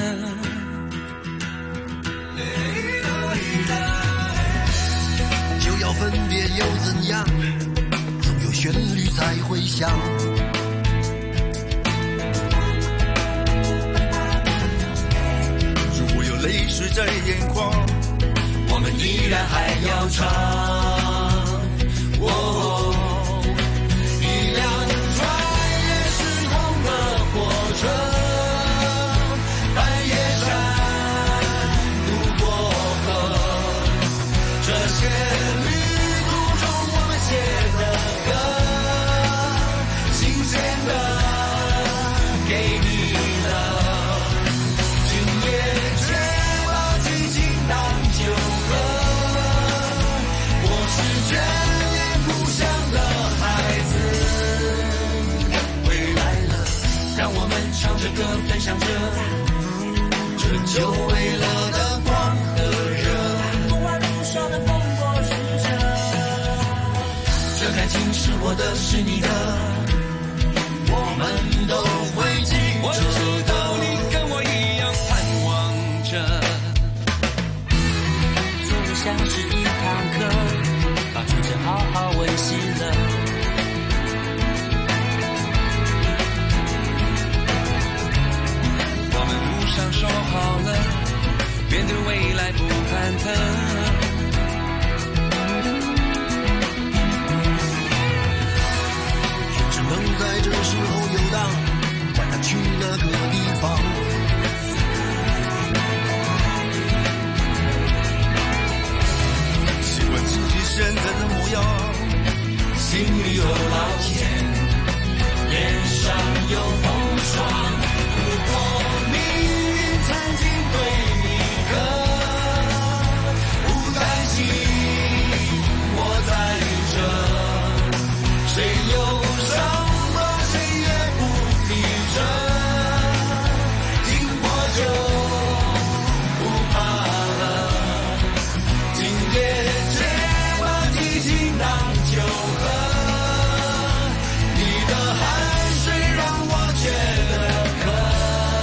Speaker 23: 就要分別又怎樣？總有旋律在回響。淚濕着眼眶，我們依然還要唱。哦，一輛穿越時空的火車，翻越山，渡過河，這些旅途中我們寫的歌，新鮮的給你了。今夜當酒喝， 唱着歌，分享着这久违了的光和热，不管路上的风波曲折，这感情是我的，是你的，我们都会记着。我知道你跟我一样盼望着，做的像是一堂课，把主角好好温习了。说好了，面对未来不忐忑，只能在这时候游荡，管他去哪个地方。习惯自己现在的模样，心里有老茧，脸上有风霜。如果曾经对你歌，不担心，我在这，谁忧伤了，谁也不逼着，经过就不怕了，今夜且把激情当酒喝，你的汗水让我觉得渴。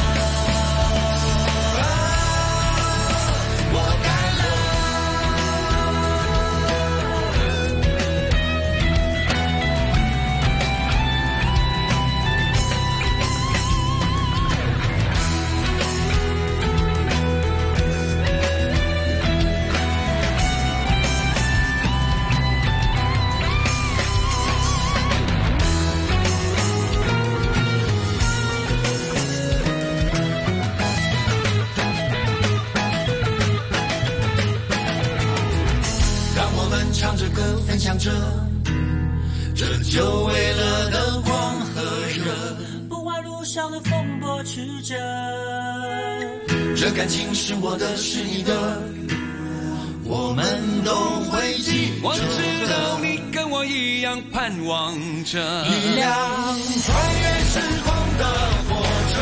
Speaker 23: 唱着歌，分享着这久违了的光和热，不管路上的风波曲折，这感情是我的，是你的，我们都会记着。我知道你跟我一样盼望着一辆穿越时空的火车，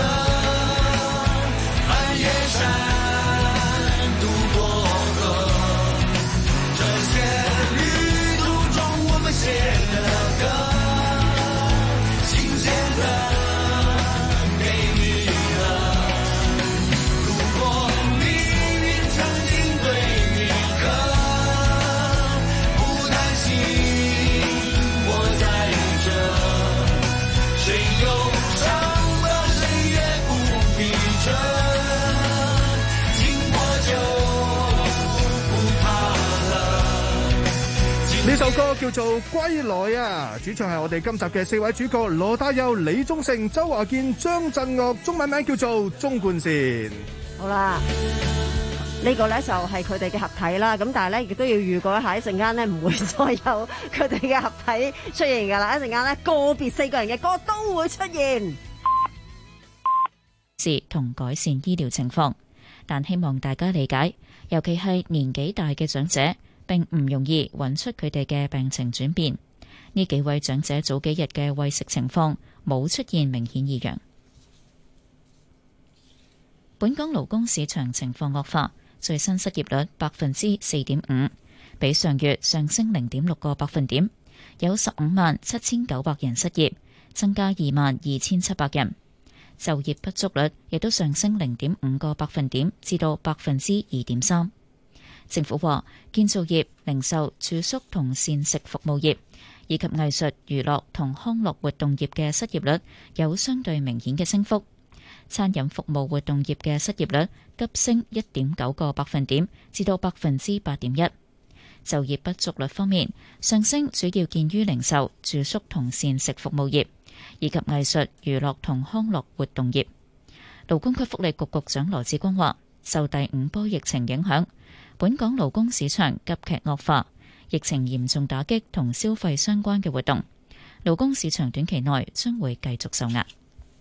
Speaker 23: 翻越山，渡过河，这些写的歌，新鲜的给你了。如果命运曾经对你歌，不担心，我在这，谁忧伤了，谁也不逼着，经过就不怕了。
Speaker 22: 呢首歌叫做《歸來》啊，主唱係我哋今集嘅四位主角羅大佑、李宗盛、周華健、張震岳，中文名叫做鐘冠善。
Speaker 13: 好啦，呢個咧就係佢哋嘅合體啦。咁但係咧亦都要預告一下，一陣間咧唔會再有佢哋嘅合體出現㗎啦。一陣間咧個別四個人嘅歌都會出現，
Speaker 1: 是同改善醫療情況，但希望大家理解，尤其係年紀大嘅長者。並唔容易揾出佢哋嘅病情轉變。呢幾位長者早幾日嘅餵食情況冇出現明顯異樣。本港勞工市場情況惡化，最新失業率百分之四點五，比上月上升零點六個百分點，有十五萬七千九百人失業，增加二萬二千七百人。就業不足率亦都上升零點五個百分點，至到百分之二點三。政府話，建造業、零售、住宿同膳食服務業以及藝術、娛樂同康樂活動業嘅失業率有相對明顯嘅升幅。餐飲服務活動業嘅失業率急升一點九個百分點，至到百分之八點一。就業不足率方面，上升主要見於零售、住宿同膳食服務業以及藝術、娛樂同康樂活動業。勞工及福利局局長羅致光話，受第五波疫情影響，本港勞工市場急劇惡化，疫情嚴重打擊同消費相關嘅活動，勞工市場短期內將會繼續受壓。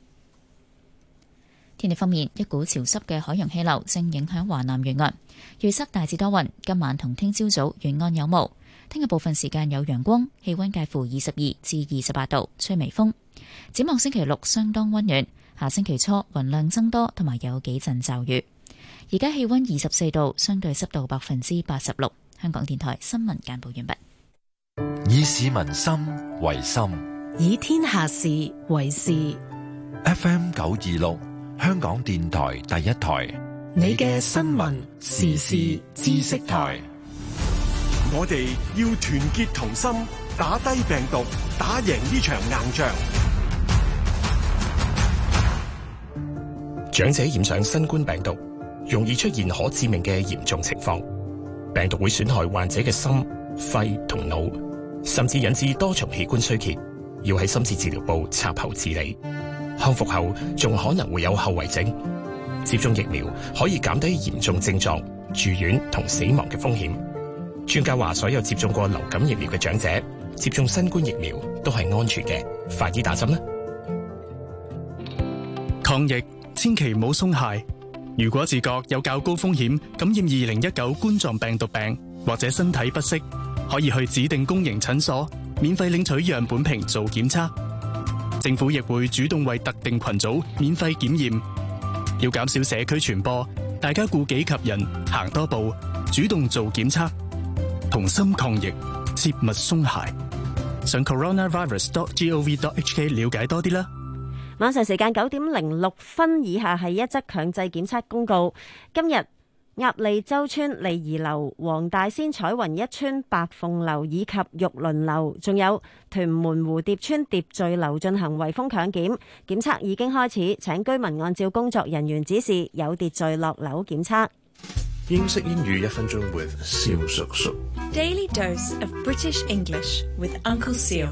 Speaker 1: 天氣方面，一股潮濕嘅海洋氣流正影響華南沿岸，預測大致多雲，今晚同聽朝早沿岸有霧，聽日部分時間有陽光，氣溫介乎二十二至二十八度，吹微風。展望星期六相當溫暖， 下星期初雲量增多，同埋有幾陣驟雨。而家氣溫二十四度，相對濕度百分之八十六。香港電台新聞簡報完畢。
Speaker 4: 以市民心為心，
Speaker 2: 以天下事為事。
Speaker 4: F M 九二六，香港電台第一台，
Speaker 2: 你嘅新聞時事知識台。
Speaker 6: 我哋要團結同心，打低病毒，打贏呢場硬仗。
Speaker 7: 長者染上新冠病毒，容易出現可致命嘅嚴重情況。病毒會損害患者嘅心、肺同腦，甚至引致多重器官衰竭，要喺深切治療部插喉治理。康復後仲可能會有後遺症。接種疫苗可以減低嚴重症狀、住院同死亡嘅風險。專家話，所有接種過流感疫苗嘅長者接種新冠疫苗都係安全嘅，快啲打針啦！
Speaker 11: 抗疫千祈唔好鬆懈。如果自覺有較高風險感染二零一九冠狀病毒病，或者身體不適，可以去指定公營診所免費領取樣本瓶做檢測。政府亦會主動為特定群組免費檢驗。要減少社區傳播，大家顧己及人，行多步，主動做檢測，同心抗疫，切勿鬆懈。上 coronavirus dot gov dot hk 了解多啲啦。
Speaker 8: 晚上時間九點零六分，以下係一則強制檢測公告。今日鴨脷洲村利怡樓、黃大仙彩雲一村白鳳樓以及玉麟樓，仲有屯門蝴蝶村蝶聚樓進行圍封強檢，檢測已經開始，請居民按照工作人員指示有秩序落樓檢測。
Speaker 24: 英式英語一分鐘 with 蕭叔叔。
Speaker 25: Daily dose of British English with Uncle Seal。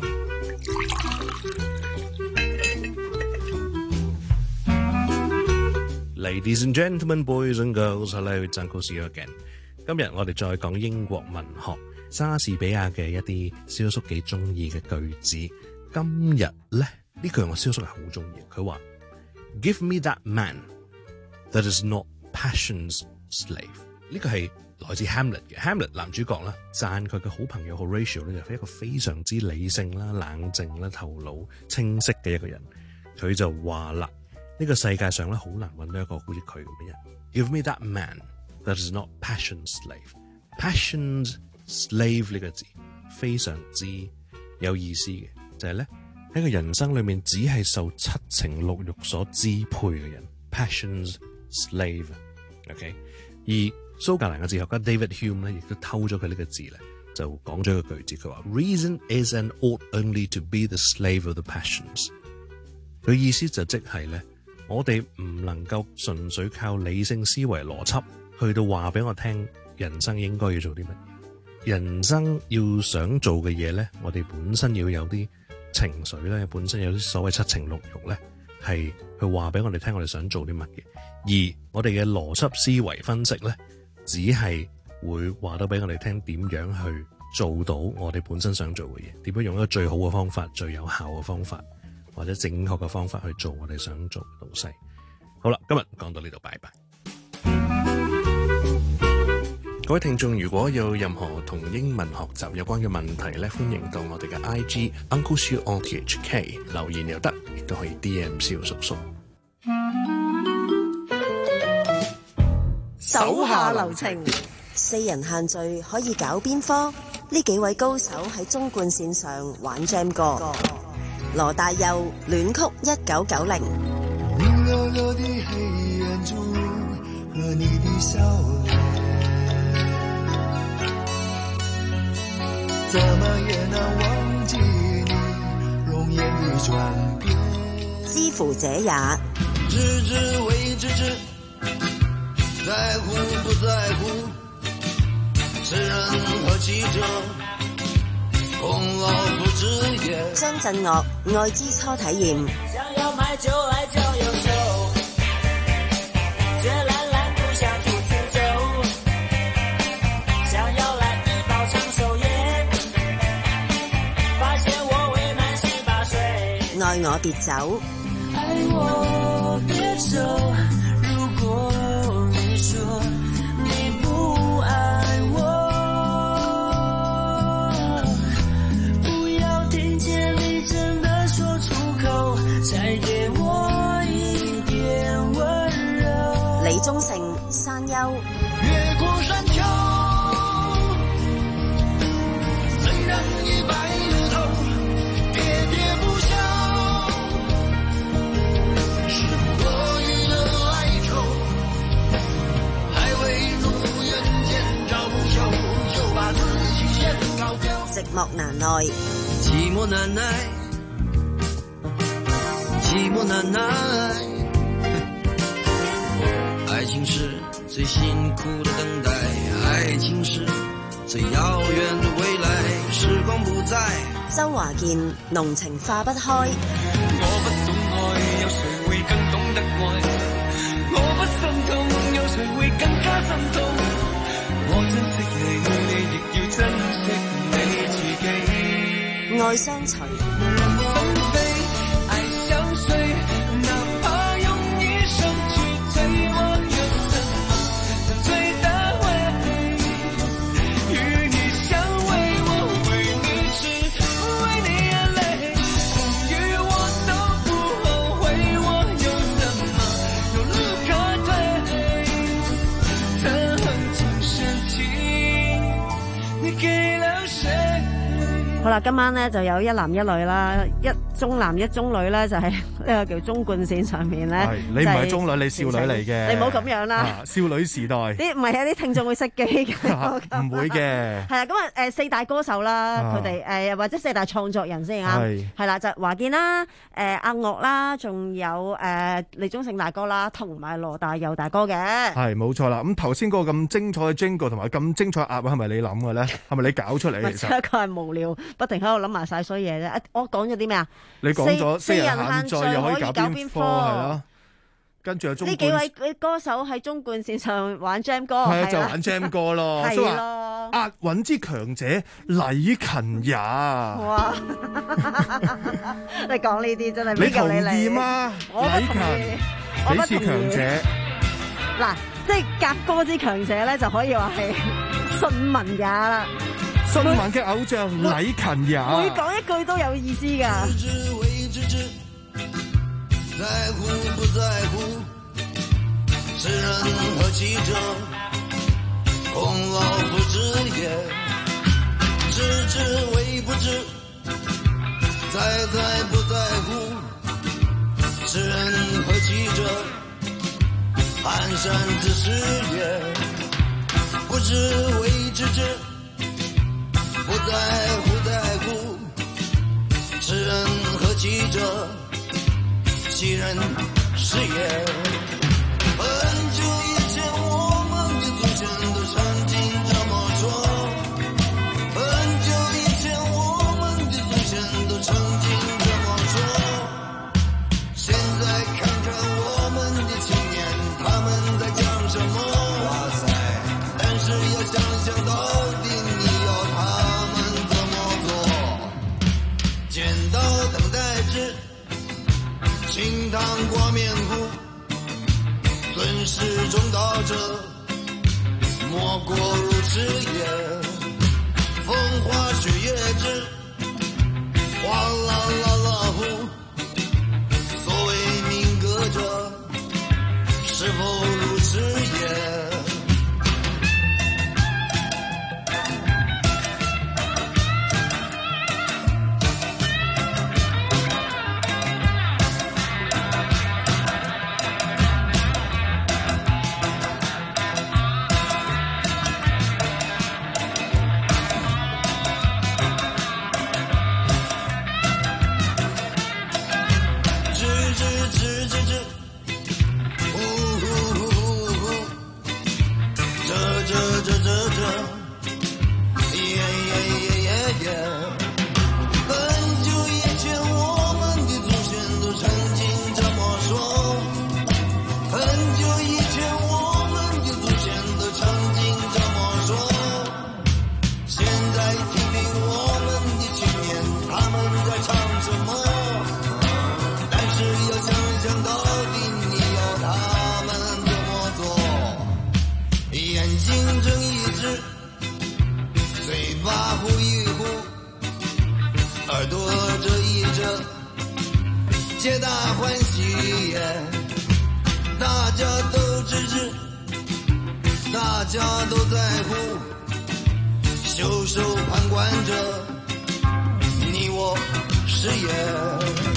Speaker 24: Ladies and gentlemen, boys and girls, hello, it's Uncle Seal again. 今日我哋再講英國文學莎士比亞嘅一啲蕭叔幾中意嘅句子。今日咧呢句我蕭叔係好中意，佢話 Give me that man that is not passion's slave。呢個係來自 Hamlet 嘅 Hamlet 男主角啦，讚佢嘅好朋友 Horatio 咧，就係一個非常之理性啦、冷靜啦、頭腦清晰嘅一個人。佢就話啦。呢個世界上咧好難揾到一個好似佢咁嘅人。Give me that man that is not passion's slave。passion's slave 呢個字非常之有意思嘅，就係咧喺個人生裏面只係受七情六欲所支配嘅人。passion's slave。OK， 而蘇格蘭嘅哲學家 David Hume 咧，亦都偷咗佢呢個字咧，就講咗一個句子，佢話 Reason is and ought only to be the slave of the passions。佢意思就即係咧。我哋唔能夠純粹靠理性思維邏輯去到話俾我聽人生應該要做啲乜嘢。人生要想做嘅嘢咧，我哋本身要有啲情緒咧，本身有啲所謂七情六欲咧，係去話俾我哋聽我哋想做啲乜嘅。而我哋嘅邏輯思維分析咧，只係會話到俾我哋聽點樣去做到我哋本身想做嘅嘢，點樣用一個最好嘅方法、最有效嘅方法或者正確嘅方法去做我哋想做嘅東西。好啦，今日講到呢度，拜拜。各位聽眾，如果有任何同英文學習有關嘅問題咧，歡迎到我哋嘅 I G Uncle Siu on T H K 留言又得，亦都可以 D M 蕭叔叔。
Speaker 21: 手下留情，四人限聚可以搞邊科？呢幾位高手喺中冠線上玩 Jam 歌。羅大佑戀曲一九九零。
Speaker 23: 明亮亮的黑眼珠和你的笑臉，怎麼也難忘記你容顏的轉變。
Speaker 21: 知乎者也。
Speaker 23: 知之為知之，在乎不在乎，是人何其者。
Speaker 21: 張震岳愛之初體驗。
Speaker 23: 想要買就愛就有手，卻懶懶不想出去走，想要來一包長壽煙，發現我未滿十八歲。
Speaker 21: 愛我別走，
Speaker 23: 愛我別走，如果你說你不愛我，再給我一
Speaker 21: 李宗盛《山丘》。
Speaker 23: 越过山丘，虽然已白了头，喋喋不休，是多余的哀愁，还未如愿见着不朽，就把自己先搞掉。
Speaker 21: 寂寞難耐，
Speaker 3: 寂寞難耐，寂寞難耐，愛情是最辛苦的等待，愛情是最遙遠的未來，時光不再。
Speaker 21: 周華健濃情化不開。
Speaker 5: 我不懂愛，有誰會更懂得愛？我不心痛，有誰會更加心痛？我珍惜你，你亦要珍惜你自己。
Speaker 21: 愛相隨。
Speaker 13: 好啦，今晚咧就有一男一女啦，一中男一中女咧，就係呢個叫中冠線上面咧。
Speaker 22: 係你唔係中女，你少女嚟嘅。
Speaker 13: 你唔好咁樣啦。
Speaker 22: 啊，少女時代。
Speaker 13: 啲唔係啊，啲聽眾會熄機嘅。
Speaker 22: 唔會嘅。
Speaker 13: 係啊，咁啊誒四大歌手啦，佢哋誒或者四大創作人先啊。係。係啦，就華健啦，誒阿樂啦，仲有誒李宗盛大哥啦，同埋羅大佑大哥嘅。係
Speaker 22: 冇錯啦。咁頭先嗰個咁精彩嘅 Jingle 同埋咁精彩嘅鴨係咪你諗嘅咧？係咪你搞出嚟嘅？
Speaker 13: 其實一個係無聊。不停喺度諗埋晒衰嘢啫！我講咗啲咩啊？
Speaker 22: 你講咗四人限聚又可以搞邊科係咯？跟住有中呢
Speaker 13: 幾位歌手喺中冠線上玩 Jam 歌，
Speaker 22: 係啊，就玩 Jam 歌咯。
Speaker 13: 係咯，
Speaker 22: 押韻之強者禮勤也。哇！
Speaker 13: 你講呢啲真係
Speaker 22: 你同意嗎？禮勤幾次強者？
Speaker 13: 嗱，即係夾歌之強者咧，就可以話係信文也啦。
Speaker 22: 新聞嘅偶像禮勤也，
Speaker 13: 每講一句都有意思㗎。
Speaker 23: 知之為知之，在乎不在乎，知人何其者，孔老夫子也。知之為不知，在在不在乎，知人何其者，蹒跚之事也。不知為知之，不在乎在乎，知人何其者，其人是也。很久以前我們的祖先都曾經這麼說，很久以前我們的祖先都曾經這麼說，現在看看我們的青年，他們在講什麼？哇塞！但是要想想到底你要他剪刀等待之，清湯掛麵糊，尊師重道者，莫過如此也。風花雪月之，嘩啦啦啦呼，所謂民歌者，是否如此也？皆大歡喜也，大家都支持
Speaker 3: 大家都在乎，袖手旁观着你我誓言。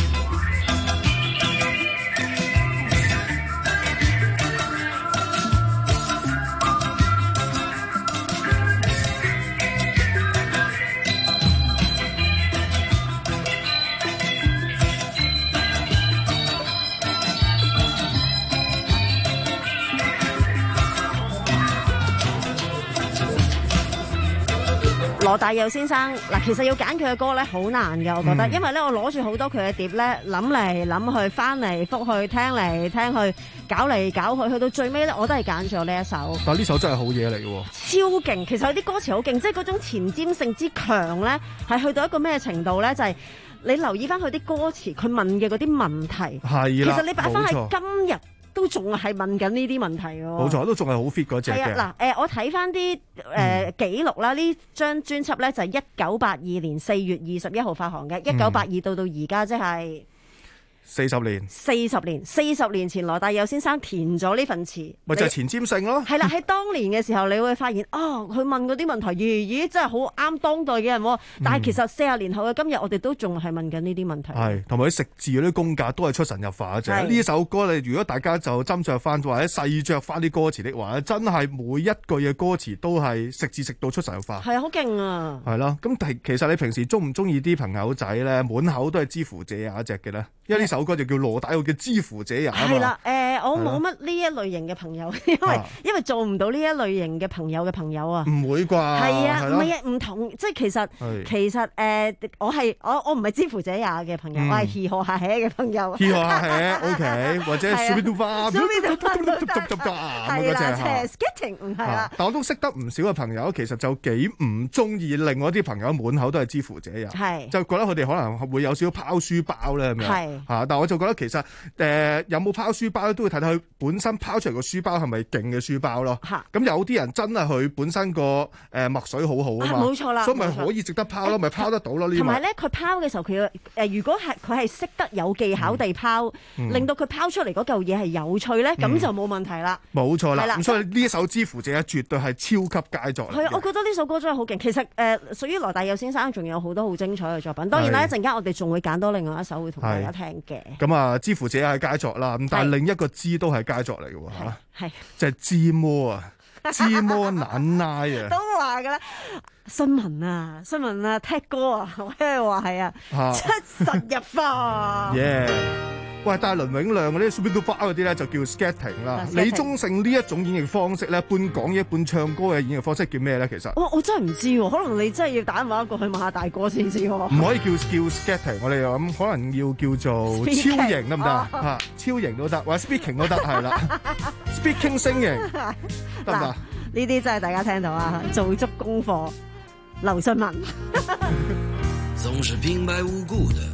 Speaker 13: 羅大佑先生嗱，其實要揀佢嘅歌咧好難嘅，我覺得，
Speaker 22: 嗯
Speaker 13: 因為咧我攞住好多佢嘅碟咧，諗嚟諗去，翻嚟覆去，聽嚟聽去，搞嚟搞去，去到最尾咧，我都係揀咗呢一首。
Speaker 22: 但係呢首真係好嘢嚟嘅喎，
Speaker 13: 超勁！其實有啲歌詞好勁，即係嗰種前瞻性之強咧，係去到一個咩程度咧？就係、是、你留意翻佢啲歌詞，佢問嘅嗰啲問題，
Speaker 22: 係啦，
Speaker 13: 其實你擺翻喺
Speaker 22: 冇錯
Speaker 13: 今日都仲係問緊呢啲問題喎。
Speaker 22: 冇錯，都仲係好 fit 嗰隻嘅。
Speaker 13: 係啊，嗱，誒，我睇翻啲誒記錄啦，呢張專輯咧就係一九八二年四月二十一號發行嘅，一九八二到到而家即係
Speaker 22: 四十年，
Speaker 13: 四十年，四十年前羅大佑先生填咗呢份詞，
Speaker 22: 咪就係前瞻性咯。
Speaker 13: 係啦，喺當年嘅時候，你會發現哦，佢問嗰啲問題，咦咦，真係好啱當代嘅人喎。但係其實四十年後嘅今日，我哋都仲係問緊呢啲問題。
Speaker 22: 係，同埋啲食字嗰啲功架都係出神入化嘅啫。
Speaker 13: 係
Speaker 22: 呢首歌你如果大家就斟酌翻或者細酌翻啲歌詞的話，真係每一句嘅歌詞都係食字食到出神入化。
Speaker 13: 係啊，好勁啊！
Speaker 22: 係咯，咁但係其實你平時中唔中意啲朋友仔咧，滿口都係知乎者也隻嘅咧？因為呢首歌就叫羅大佑嘅知乎者也啊嘛。
Speaker 13: 係啦，誒，我冇乜呢一類型嘅朋友，因為、啊、因為做唔到呢一類型嘅朋友嘅朋友啊。
Speaker 22: 唔會啩？
Speaker 13: 係啊，唔係啊，唔同，即係其實其實誒、呃，我係我我唔係知乎者也嘅朋友，嗯、我係嘻呵下起嘅朋友。
Speaker 22: 嘻呵下起 ，OK， 或者 Super Duper，
Speaker 13: 係啦 ，Skating 唔係啦。
Speaker 22: 但我都識得唔少嘅朋友，其實就幾唔中意另外啲朋友滿口都係知乎者也，就覺得佢哋可能會有少少拋書包咧咁樣。嚇！但係我就覺得其實誒、呃、有冇拋書包咧，都會睇睇佢本身拋出嚟個書包係咪勁嘅書包咯。嚇！咁有啲人真係佢本身個誒墨水好好啊嘛，
Speaker 13: 冇錯啦，
Speaker 22: 所以咪可以值得拋咯，咪拋得到咯呢？
Speaker 13: 同埋咧，佢拋嘅時候，佢誒、呃、如果係佢係識得有技巧地拋，嗯、令到佢拋出嚟嗰嚿嘢係有趣咧，咁、嗯、就冇問題啦。
Speaker 22: 冇錯啦，咁所以呢一首知乎者也絕對係超級佳作嚟嘅。
Speaker 13: 係啊，我覺得呢首歌真係好勁。其實誒、呃，屬於羅大佑先生仲有好多好精彩嘅作品。當然啦，一陣間我哋仲會揀多另外一首會同大家聽嘅。
Speaker 22: 咁啊，知乎者也係佳作啦，咁但係另一個知都係佳作嚟嘅喎嚇，係就係知魔啊，知魔難拉啊，
Speaker 13: 都話㗎啦，新聞啊，新聞啊，踢歌啊，我聽佢話係啊，出神入化。
Speaker 22: 耶！喂，但係倫永亮嗰啲 Super Duper 嗰啲咧就叫 Skating 啦。李宗盛呢一種演繹方式咧，半講嘢半唱歌嘅演繹方式叫咩咧？其實
Speaker 13: 我我真係唔知喎，可能你真係要打電話過去問下大哥先知喎。
Speaker 22: 唔可以叫叫 Skating， 我哋又咁可能要叫做超型得唔得嚇？超型都得，或者 Speaking 都得，係啦。Speaking 聲型得唔得？
Speaker 13: 呢啲真係大家聽到啊，做足功課。劉信文
Speaker 3: 總是平白無故的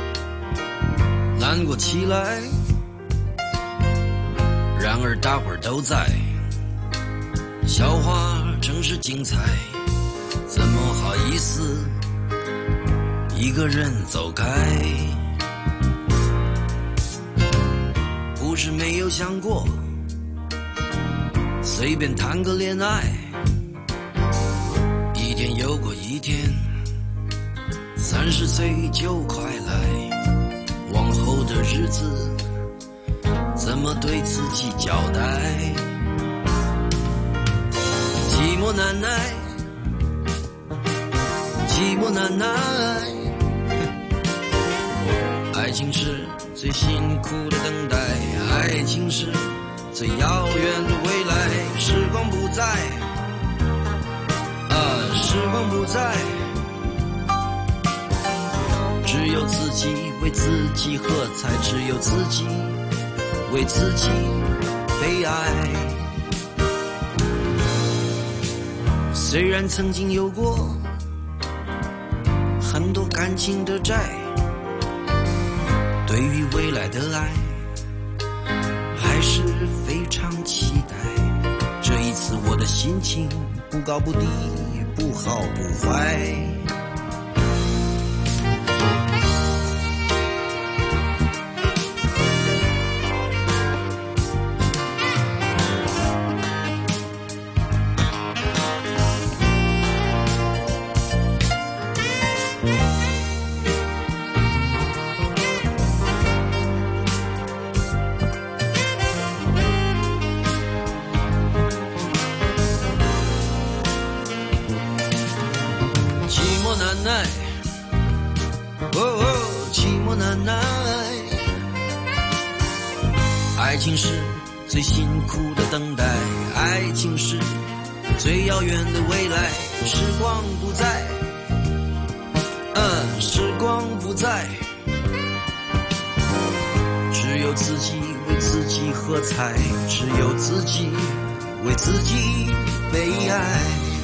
Speaker 3: 難過起來，然而大伙兒都在，笑話正是精彩，怎麼好意思一個人走開？不是沒有想過隨便談個戀愛，一天又過一天，三十歲就快來，往後的日子怎麼對自己交代？寂寞難耐，寂寞難耐，愛情是最辛苦的等待，愛情是最遙遠的未來，時光不再，啊，時光不再，只有自己為自己喝彩，只有自己為自己悲哀。雖然曾經有過很多感情的債，對於未來的愛還是非常期待。這一次我的心情不高不低，不好不壞。 哦哦，寂寞难耐。爱情是最辛苦的等待，爱情是最遥远的未来。时光不再，嗯，时光不再，只有自己为自己喝彩，只有自己為自己悲哀。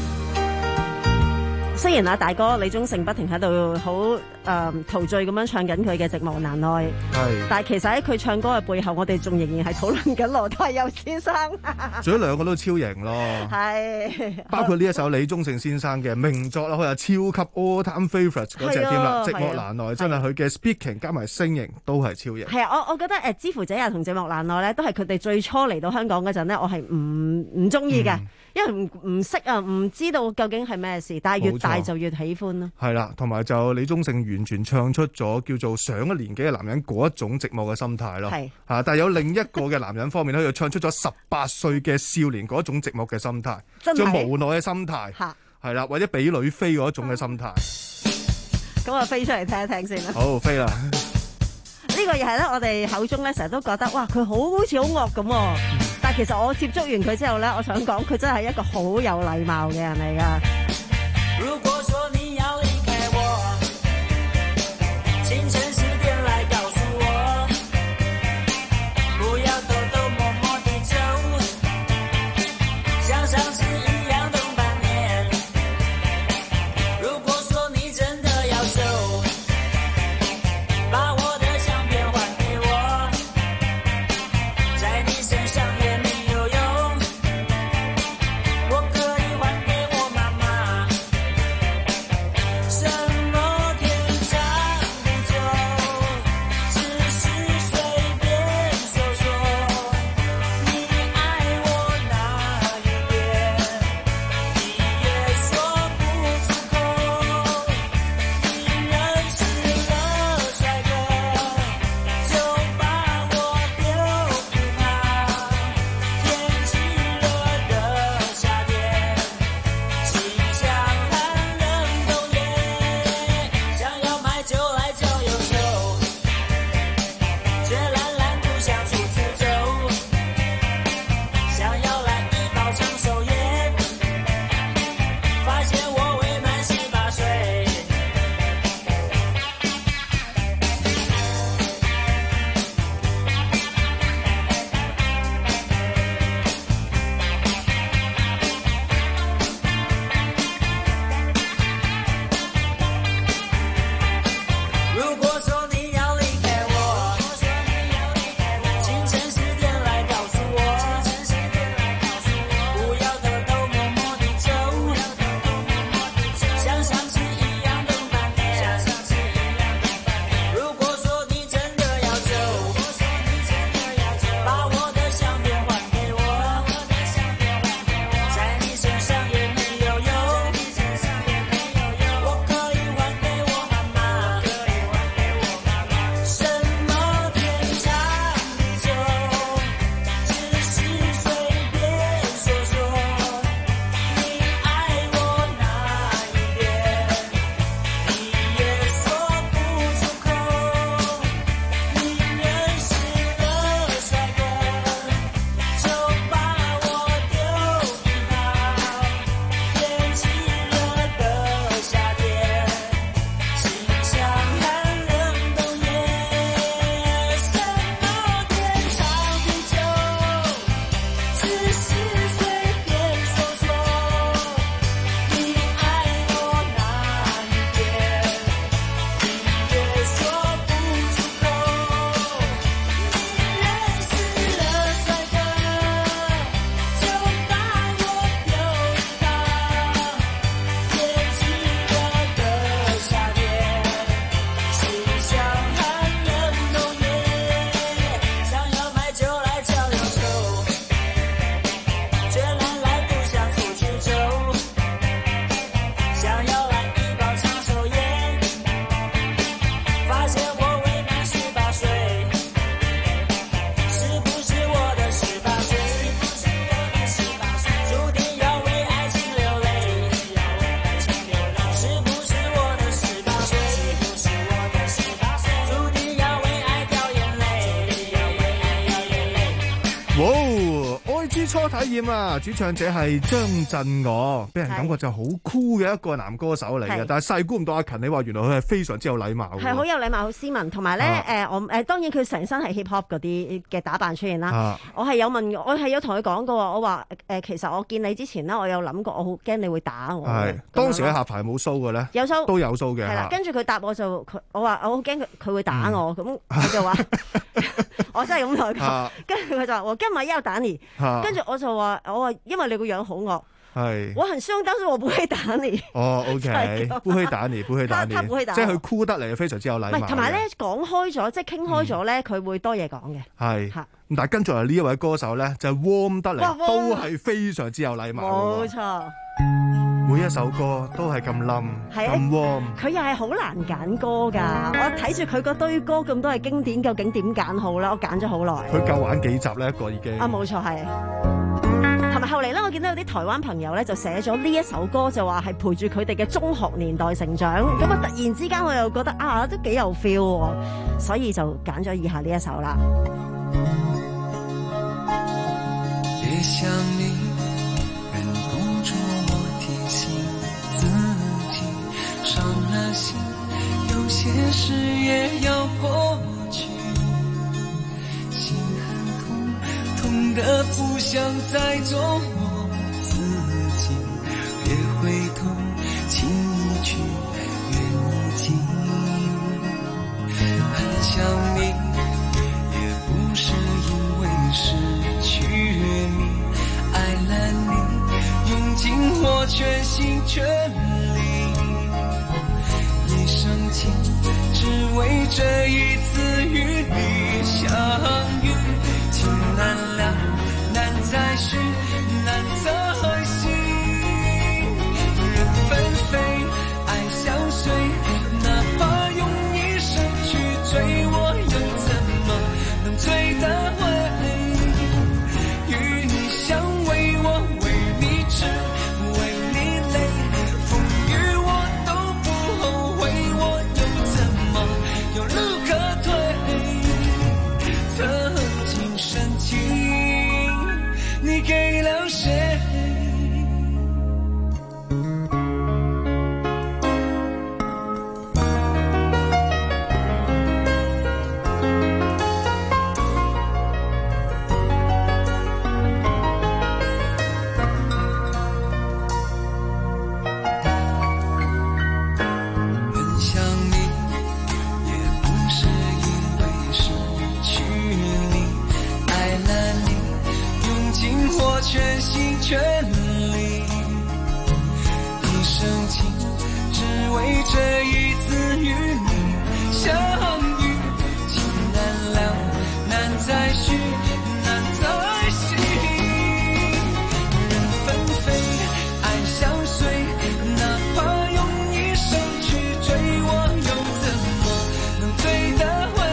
Speaker 13: 雖然啊大哥李宗盛不停喺度好誒陶醉咁樣唱緊佢嘅寂寞難耐，
Speaker 22: 係，
Speaker 13: 但係其實喺佢唱歌嘅背後，我哋仲仍然係討論緊羅大佑先生。
Speaker 22: 仲有兩個都超型咯，
Speaker 13: 係，
Speaker 22: 包括呢一首李宗盛先生嘅名作啦，佢係超級 all time favourite 嗰隻添啦，寂寞難耐真係佢嘅 speaking 加埋聲型都係超型。
Speaker 13: 係啊，我我覺得誒之乎者也同寂寞難耐咧，都係佢哋最初嚟到香港嗰陣咧，我係唔唔中意嘅。嗯因為唔唔識啊，唔知道究竟係咩事，但係越大就越喜歡咯。
Speaker 22: 係啦，同埋就李宗盛完全唱出咗叫做上一年紀嘅男人嗰一種寂寞嘅心態咯。係啊，但係有另一個嘅男人方面咧，佢唱出咗十八歲嘅少年嗰一種寂寞嘅心態，仲無奈嘅心態，係啦，或者俾女飛嗰一種嘅心態。
Speaker 13: 咁啊，飛出嚟聽一聽先啦。
Speaker 22: 好，飛啦！
Speaker 13: 呢個又係咧，我哋口中咧成日都覺得哇，佢好好似好惡咁。但其實我接觸完佢之後咧，我想講佢真係一個好有禮貌嘅人嚟㗎。如果說你要離開我，清晨十點來告訴我，不要偷偷摸摸地走，像上次一樣等半年。如果說你真的要走，把我的相片還給我，在你身上也沒有用，我可以還給我媽媽。
Speaker 22: 愛之初體驗啊！主唱者係張震岳，俾人感覺就好酷嘅一個男歌手嚟嘅。
Speaker 8: 係
Speaker 22: 但係細估唔到阿勤，你話原來佢係非常之有禮貌嘅。
Speaker 8: 係好有禮貌、好斯文，同埋咧
Speaker 22: 啊
Speaker 8: 誒我誒當然佢成身係 hip hop 嗰啲嘅打扮出現啦。
Speaker 22: 啊
Speaker 8: 我係有問，我係有同佢講過，我話誒其實我見你之前咧，我有諗過，我好驚你會打我。
Speaker 22: 係當時喺下排冇鬚嘅咧，
Speaker 8: 有鬚
Speaker 22: 都有鬚嘅。
Speaker 8: 係啦，
Speaker 22: 嚇
Speaker 8: 跟住佢答我就佢，我話我好驚佢佢會打我，咁佢就話我真係咁同佢講
Speaker 22: 啊，
Speaker 8: 跟住佢就話我今日要打你，
Speaker 22: 啊
Speaker 8: 跟住我就話我話因為你個樣好惡。
Speaker 22: 係
Speaker 8: 我很兇，但是我不會打你。
Speaker 22: 哦，OK，
Speaker 8: 係咁
Speaker 22: 不會打你，不會打你，
Speaker 8: 他他不會打我
Speaker 22: 即係佢酷得嚟，非常之有禮貌嘅。
Speaker 8: 唔係，同埋咧講開咗，即係傾開咗咧，佢會多嘢講嘅。
Speaker 22: 係，
Speaker 8: 嚇
Speaker 22: 咁但係跟住嚟呢一位歌手咧，就係 warm 得
Speaker 8: 哇
Speaker 22: 嚟，都係非常之有禮貌嘅喎。
Speaker 8: 冇錯，
Speaker 22: 每一首歌都係咁冧，
Speaker 8: 係啊
Speaker 22: 咁 warm。
Speaker 8: 佢又係好難揀歌㗎。我睇住佢嗰堆歌咁多係經典，究竟點揀好啦？我揀咗好耐。
Speaker 22: 佢夠玩幾集呢？一個已經。
Speaker 8: 啊，冇錯係。同埋後嚟咧，我見到有啲台灣朋友咧就寫咗呢一首歌，就話係陪住佢哋嘅中學年代成長。咁啊，突然之間我又覺得啊，都幾有 feel 喎，所以就揀咗以下呢一首啦。
Speaker 23: 別想你，忍不住我提醒自己，傷了心，有些事也要過去。心很痛，痛得不想再做我自己。別回頭，請你去，願你近。很想你，也不是因為失去你，愛了你，用盡我全心全力，一生情，只為這一次與你相遇。情難了，難再續，難再續，人紛飛，愛相隨，哪怕用一生去追，我又怎麼能追得回？與你相偎，我為你痴，為你累，風雨我都不後悔，我又怎麼有路可退？曾經深情，你給了誰？很想你，也不是因為失去你，愛了你，用盡我全心全力，一生情，只為這一次與你相遇。情難了，難再續，難再續，人紛飛，愛相隨，哪怕用一生去追，我又怎麼能追得回？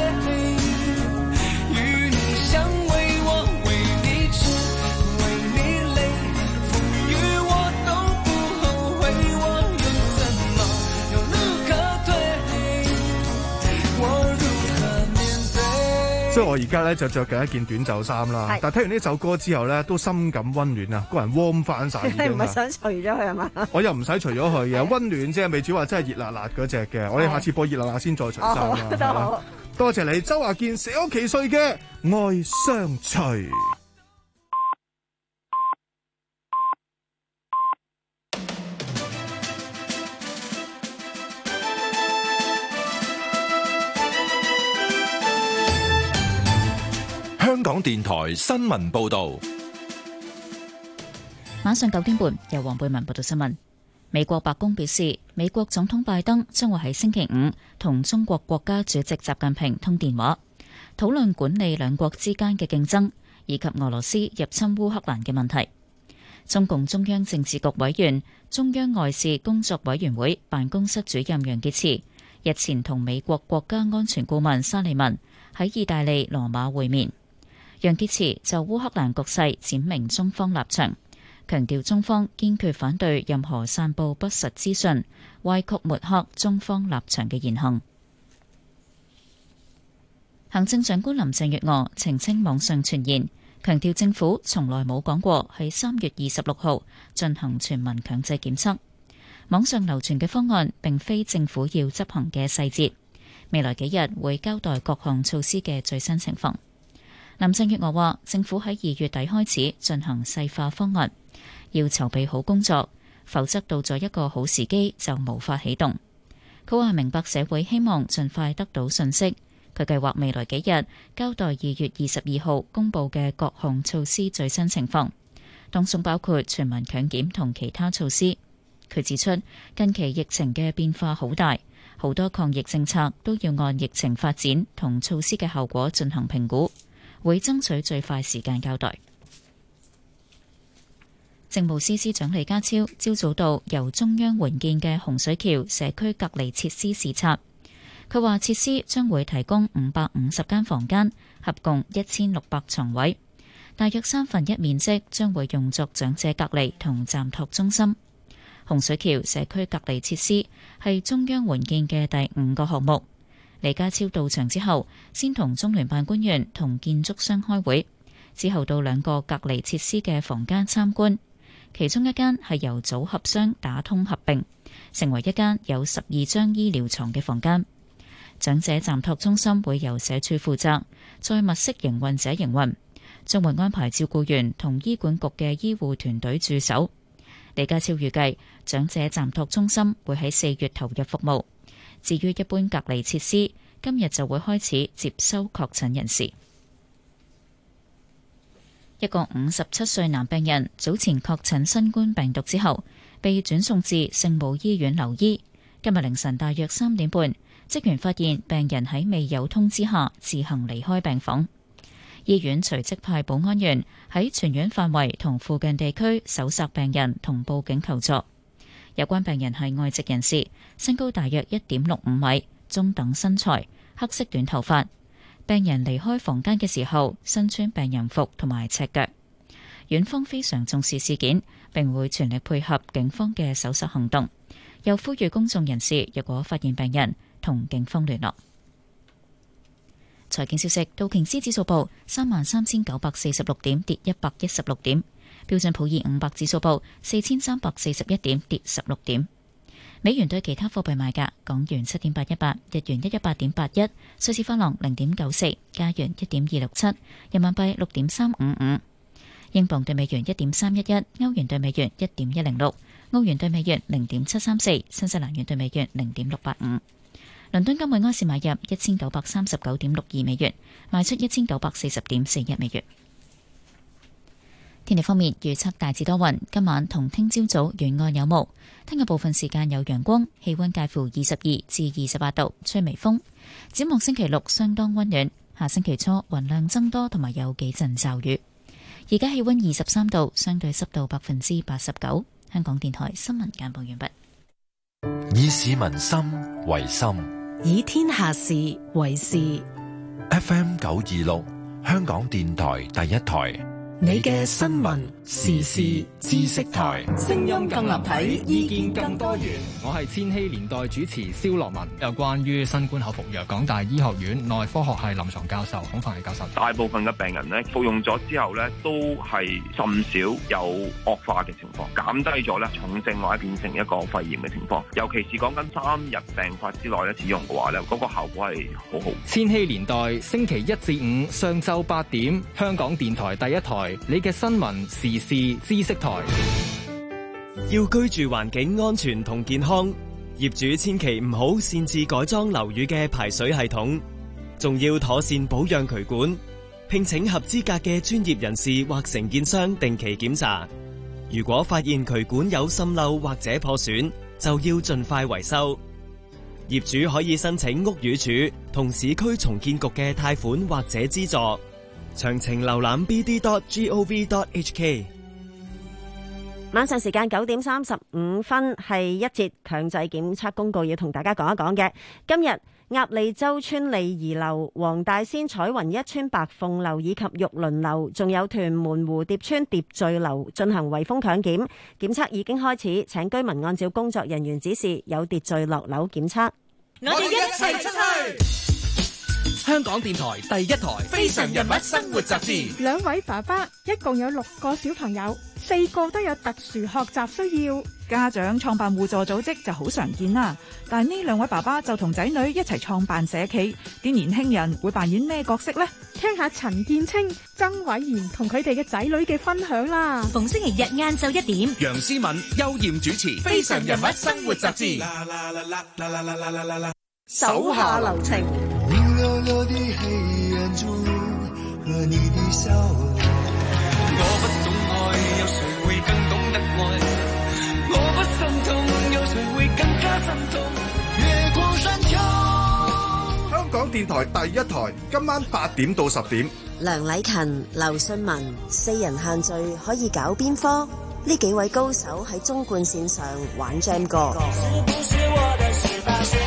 Speaker 23: 與你相偎，我為你痴，為你累，風雨我都不後悔，我又怎麼有路可退？我如何面對？
Speaker 22: 所以我而家咧就着緊一件短袖衫啦
Speaker 8: 係，
Speaker 22: 但係聽完呢首歌之後咧，都深感溫暖啊，個人 warm 翻晒已
Speaker 8: 你唔係
Speaker 22: 經啊。
Speaker 8: 想除咗佢係嘛？
Speaker 22: 我又唔使除咗佢嘅，溫暖啫，未至於話真係熱辣辣嗰只嘅。我哋下次播熱辣辣先再除衫
Speaker 8: 哦
Speaker 22: 啦。
Speaker 8: 都
Speaker 22: 係啦
Speaker 8: 好。
Speaker 22: 多謝你，周華健捨屋其歲嘅愛相隨。
Speaker 4: 香港電台新聞報道。
Speaker 1: 晚上九點半，由黃貝文報道新聞。美國白宮表示，美國總統拜登將會喺星期五同中國國家主席習近平通電話，討論管理兩國之間嘅競爭，以及俄羅斯入侵烏克蘭嘅問題。中共中央政治局委員、中央外事工作委員會辦公室主任楊潔篪日前同美國國家安全顧問沙利文喺意大利羅馬會面。楊潔篪就烏克蘭局勢闡明中方立場，強調中方堅決反對任何散布不實資訊、歪曲抹黑中方立場嘅言行。行政長官林鄭月娥澄清網上傳言， 強調政府從來冇講過喺三月二十六號進行全民強制檢測。網上流傳嘅方案並非政府要執行嘅細節，未來幾日會交代各項措施嘅最新情況。林鄭月娥話：政府喺二月底開始進行細化方案，要籌備好工作，否則到咗一個好時機就無法啟動。佢話明白社會希望盡快得到信息，佢計劃未來幾日交代二月二十二號公佈嘅各項措施最新情況，當中包括全民強檢同其他措施。佢指出，近期疫情嘅變化好大，好多抗疫政策都要按疫情發展同措施嘅效果進行評估，會爭取最快時間交代。政務司司長李家超朝早到由中央援建嘅洪水橋社區隔離設施視察，佢話設施將會提供五百五十間房間，合共一千六百床位，大約三分一面積將會用作長者隔離同暫託中心。洪水橋社區隔離設施係中央援建嘅第五個項目。李家超到場之後，先同中聯辦官員同建築商開會，之後到兩個隔離設施嘅房間參觀，其中一間係由組合商打通合併，成為一間有十二張醫療床嘅房間。長者暫託中心會由社署負責，再物色營運者營運，將會安排照顧員同醫管局嘅醫護團隊駐守。李家超預計長者暫託中心會喺四月投入服務，至於一般隔離設施，今日就會開始接收確診人士。一個五十七歲男病人早前確診新冠病毒之後，被轉送至聖母醫院留醫。今日凌晨大約三點半，職員發現病人喺未有通知下自行離開病房。醫院隨即派保安員喺全院範圍同附近地區搜索病人同報警求助。有關病人係外籍人士，身高大約一點六五米，中等身材，黑色短頭髮。病人離開房間嘅時候身穿病人服同埋赤腳。院方非常重視事件，並會全力配合警方嘅搜索行動。又呼籲公眾人士若果發現病人，同警方聯絡。財經消息：道瓊斯指數報三萬三千九百四十六點，跌一百一十六點；標準普爾五百指數報四千三百四十一點，跌十六點。美元對其他貨幣賣價：港元七點八一八，日元一一八點八一，瑞士法郎零點九四，加元一點二六七，人民幣六點三五五，英鎊對美元一點三一一，歐元對美元一點一零六，澳元對美元零點七三四，新西蘭元對美元零點六八五。倫敦金每安士買入一千九百三十九點六二美元，賣出一千九百四十點四一美元。天氣方面，預測大致多雲，今晚同聽朝早沿岸有霧，聽日部分時間有陽光，氣溫介乎二十二至二十八度，吹微風。展望星期六相當溫暖，下星期初雲量增多，同埋有幾陣驟雨。而家氣溫二十三度，相對濕度百分之八十九。香港電台新聞簡報完畢。
Speaker 4: 以市民心為心，
Speaker 2: 以天下事為事。
Speaker 4: F M 九二六，香港電台第一台。
Speaker 2: 你嘅新聞時事知識台，聲音更立體，意見更多元。
Speaker 12: 我係千禧年代主持蕭樂文。有關於新冠口服藥，港大醫學院內科學系臨床教授孔繁毅教授。
Speaker 14: 大部分嘅病人咧服用咗之後咧，都係甚少有惡化嘅情況，減低咗咧重症或者變成一個肺炎嘅情況。尤其是講緊三日病發之內咧使用嘅話咧，嗰個效果係好好。
Speaker 12: 千禧年代星期一至五上晝八點，香港電台第一台。你嘅新聞時事知識台。
Speaker 17: 要居住環境安全同健康，業主千祈唔好擅自改裝樓宇嘅排水系統，仲要妥善保養渠管，聘請合資格嘅專業人士或承建商定期檢查。如果發現渠管有滲漏或者破損，就要盡快維修。業主可以申請屋宇署同市區重建局嘅貸款或者資助。詳情瀏覽 b d dot gov dot h k。
Speaker 13: 晚上時間九點三十五分，係一節強制檢測公告要同大家講一講嘅。今日鴨脷洲村利怡樓、黃大仙彩雲一村白鳳樓以及玉麟樓，仲有屯門蝴蝶村蝶聚樓進行圍封強檢，檢測已經開始，請居民按照工作人員指示有秩序落樓檢測。
Speaker 23: 我哋一齊出去。
Speaker 9: 香港電台第一台《非常人物生活雜誌》。
Speaker 10: 兩位爸爸一共有六個小朋友，四個都有特殊學習需要。
Speaker 18: 家長創辦互助組織就好常見啦，但係呢兩位爸爸就同仔女一齊創辦社企，啲年輕人會扮演咩角色呢？
Speaker 10: 聽下陳建清、曾偉賢同佢哋嘅仔女嘅分享啦。
Speaker 19: 逢星期日晏晝一點，
Speaker 9: 楊思敏、邱艷主持《非常人物生活雜誌》。
Speaker 8: 手下留情。
Speaker 23: 明溜溜的黑眼珠和你的笑容，
Speaker 5: 我不懂愛，有誰會更懂得愛？我不心痛，有誰會更加心痛？
Speaker 23: 月光山丘。
Speaker 22: 香港電台第一台，今晚八點到十點。
Speaker 21: 梁禮勤、劉信文，四人限聚可以搞邊科？呢幾位高手喺中冠線上玩 Jam 歌。是不是我的十八歲？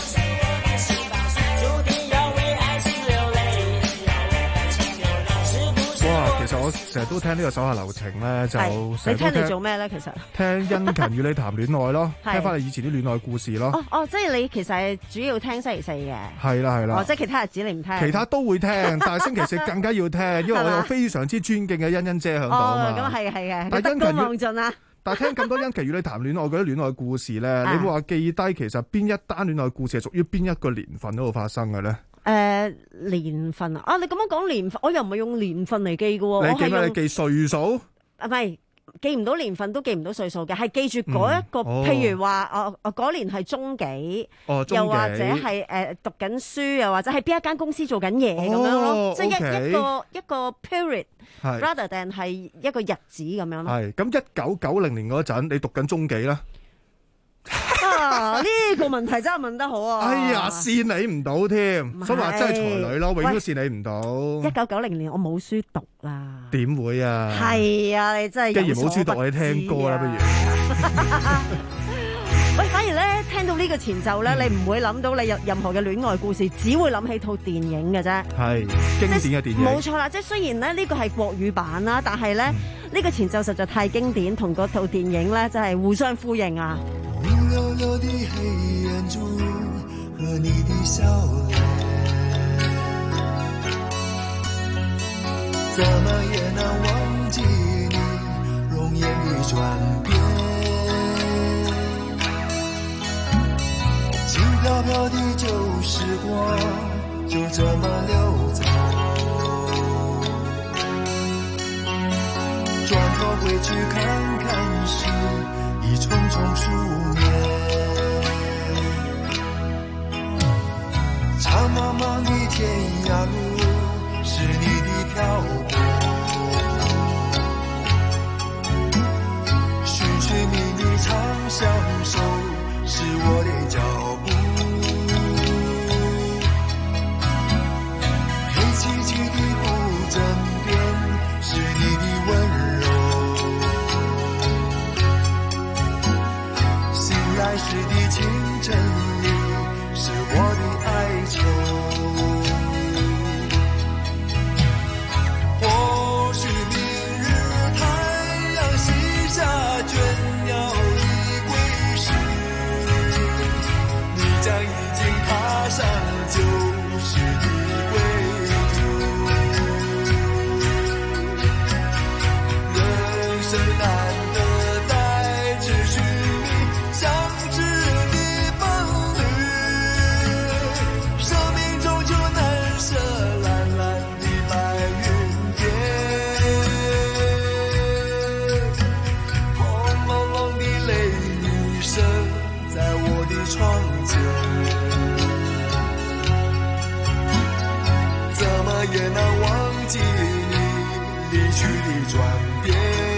Speaker 22: 哇！其實我成日都聽呢個手下留情咧，就
Speaker 8: 你聽你做咩咧？其實
Speaker 22: 聽殷勤與你談戀愛咯，聽翻你以前啲戀愛故事咯。
Speaker 8: 哦哦，即係你其實係主要聽星期四嘅。
Speaker 22: 係啦係啦。
Speaker 8: 哦，即係其他日子你唔聽。
Speaker 22: 其他都會聽，但係星期四更加要聽，因為我有非常之尊敬嘅欣欣姐喺度啊嘛。
Speaker 8: 哦，咁係嘅係嘅，
Speaker 22: 但係殷
Speaker 8: 勤望盡啊！
Speaker 22: 但係聽咁多殷勤與你談戀愛嗰啲戀愛故事咧，你會話記低其實邊一單戀愛故事係屬於邊一個年份嗰度發生嘅咧？
Speaker 8: 誒、呃、年份啊！啊，你咁樣講年份，我又唔係用年份嚟記嘅喎。
Speaker 22: 你記咩？你記歲數？
Speaker 8: 啊，唔係記唔到年份都記唔到歲數嘅，係記住嗰一個，嗯哦、譬如話，我我嗰年係中幾，
Speaker 22: 哦、中幾
Speaker 8: 又或者係誒、呃、讀緊書，又或者係邊一間公司做緊嘢咁樣咯，
Speaker 22: 哦、
Speaker 8: 即係一
Speaker 22: okay
Speaker 8: 一個一個 period，rather than 係一個日子咁樣咯。
Speaker 22: 係咁，一九九零年嗰陣，你讀緊中幾啦？
Speaker 8: 啊！呢、這個問題真係問得好啊！
Speaker 22: 哎呀，跣你唔到添，所以話真係才女咯，永遠都跣你唔到。
Speaker 8: 一九九零年我冇書讀啦，
Speaker 22: 點會啊？
Speaker 8: 係啊，你真係
Speaker 22: 既然冇書讀，我哋聽歌啦，不如。
Speaker 8: 喂，反而咧聽到呢個前奏咧，嗯、你唔會諗到你有任何嘅戀愛故事，只會諗起套電影嘅啫。係
Speaker 22: 經典嘅電影。
Speaker 8: 冇錯啦，即係雖然咧呢個係國語版啦，但係咧呢、嗯、個前奏實在太經典，同嗰套電影咧真係互相呼應啊！
Speaker 23: 明溜溜的黑眼珠和你的笑臉，怎麼也難忘記你容顏的轉變，輕飄飄的舊時光就這麼溜走，轉頭回去看看時已匆匆數年，長茫茫的天涯路是你的漂泊，尋尋覓覓長相守是我的腳步，黑漆漆的古鎮邊是你的溫柔，來時的清晨裡是我的哀愁，或許明日太陽西下，倦鳥已歸時，你將已經踏上舊時的歸途，人生難得再次尋覓相知的伴侶，生命中就難捨藍藍的白雲間，轟隆隆的雷雨聲在我的窗前，怎麼也難忘記你離去的轉變，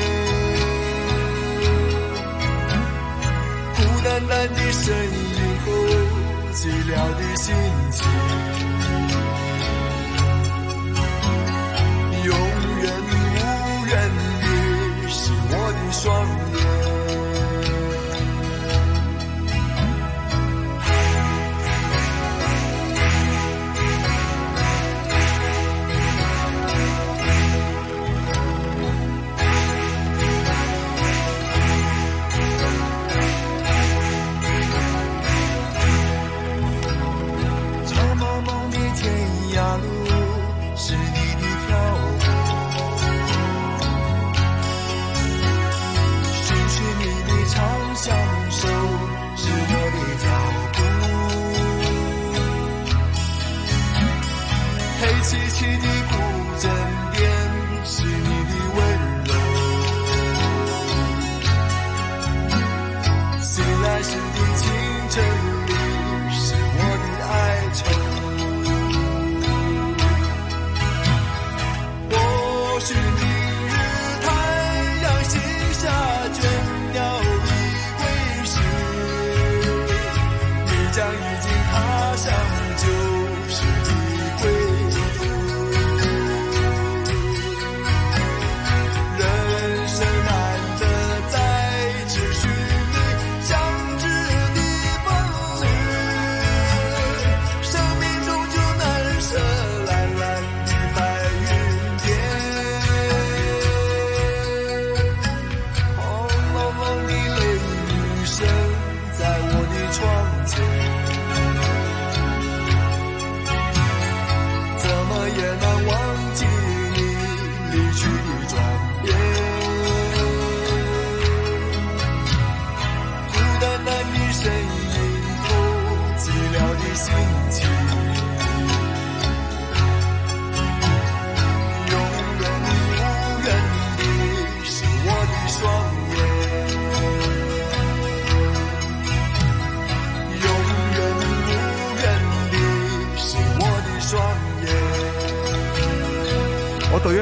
Speaker 23: 淡淡的身影後，寂寥的心情，永遠無緣的是我的雙眼。長茫茫的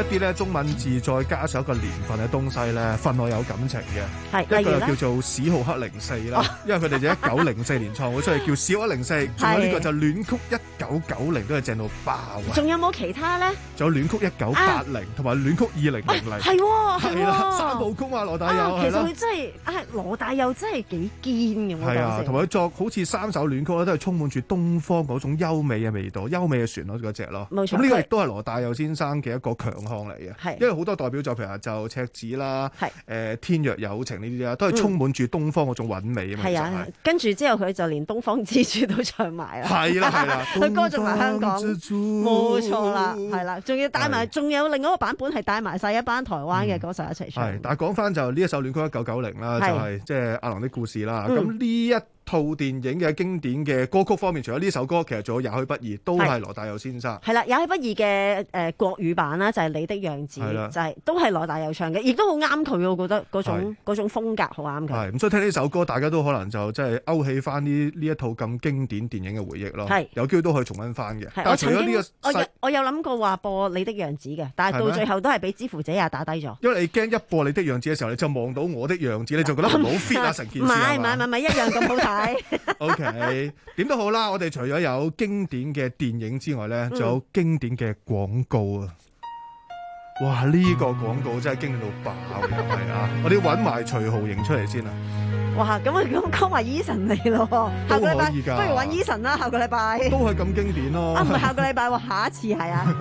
Speaker 22: 啲咧中文字再加上一個年份嘅東西咧，分外有感情嘅。
Speaker 8: 係，
Speaker 22: 一個叫做史浩克零四啦，因為佢哋就一九零四年創會，所以叫史浩克零四。仲有呢個就戀曲一九九零，都係正到爆啊！
Speaker 8: 仲有冇其他咧？
Speaker 22: 仲有戀曲一九八零同埋戀曲二零零零。
Speaker 8: 係喎，
Speaker 22: 係啦，三部曲啊，羅大佑係啦。
Speaker 8: 其實佢真係啊，羅大佑真係幾堅嘅。
Speaker 22: 係啊，同埋佢作好似三首戀曲咧，都係充滿住東方嗰種優美嘅味道、優美嘅旋律嗰隻咯。
Speaker 8: 冇錯。
Speaker 22: 咁呢個亦都係羅大佑先生嘅一個強項嚟嘅。
Speaker 8: 係。
Speaker 22: 因為好多代表作，譬如話就赤子啦，誒、呃、天若有情呢啲啦，都係充滿住東方嗰種韻味啊嘛。
Speaker 8: 係啊，跟住之後佢就連東方之珠都唱埋啦。
Speaker 22: 係啦係啦，
Speaker 8: 佢歌頌埋香港，冇錯啦，係啦，仲要帶埋，仲有另一個版本係帶埋晒一班台灣嘅歌手一齊唱。
Speaker 22: 係，但係講翻就呢一首戀曲一九九零啦，就係即係阿郎的故事啦。咁呢、嗯、一套電影嘅經典嘅歌曲方面，除咗呢首歌，其實仲有也許不易，都係羅大佑先生。
Speaker 8: 係啦，也許不易嘅誒國語版啦，就係你的樣子，就係都係羅大佑唱嘅，亦都好啱佢，我覺得嗰種嗰種風格好啱佢。
Speaker 22: 係咁，所以聽呢首歌，大家都可能就即係勾起翻呢呢一套咁經典電影嘅回憶咯。係有機會都可以重溫翻嘅。但係除咗呢個，
Speaker 8: 我有我有諗過話播你的樣子嘅，但係到最後都係俾之乎者也打低咗。
Speaker 22: 因為你驚一播你的樣子嘅時候，你就望到我的樣子，你就覺得唔好 fit 啊成件事。唔係
Speaker 8: 唔係唔係一樣咁好睇。
Speaker 22: OK， 點都好啦，我哋除咗有經典嘅電影之外咧，仲有經典嘅廣告啊！哇，呢、這個廣告真係經典到爆又係啊！我哋要揾埋徐浩瑩出嚟先啊！
Speaker 8: 哇，咁啊咁講埋 Eason 嚟咯，下個禮拜不如揾 Eason 啦，下個禮拜
Speaker 22: 都係咁經典咯。
Speaker 8: 啊，唔係下個禮拜喎，下一次係啊。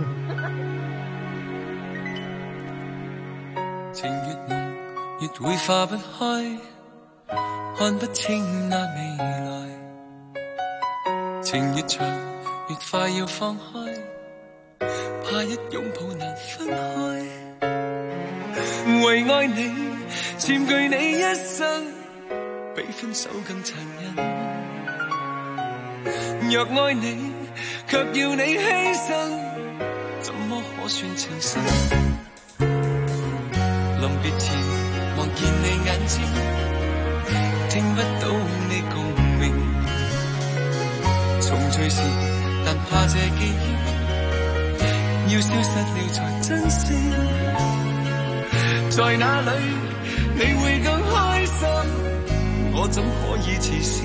Speaker 5: 情越濃，越會化不開，看不清那未來。情越長，越快要放開，怕一擁抱難分開。為愛你，佔據你一生，比分手更殘忍。若愛你，卻要你犧牲，怎麼可算情深？臨別前，望見你眼睛，聽不到你共鳴。重聚時，但怕這記憶要消失了才珍惜。在哪裏你會更開心？我怎可以自私？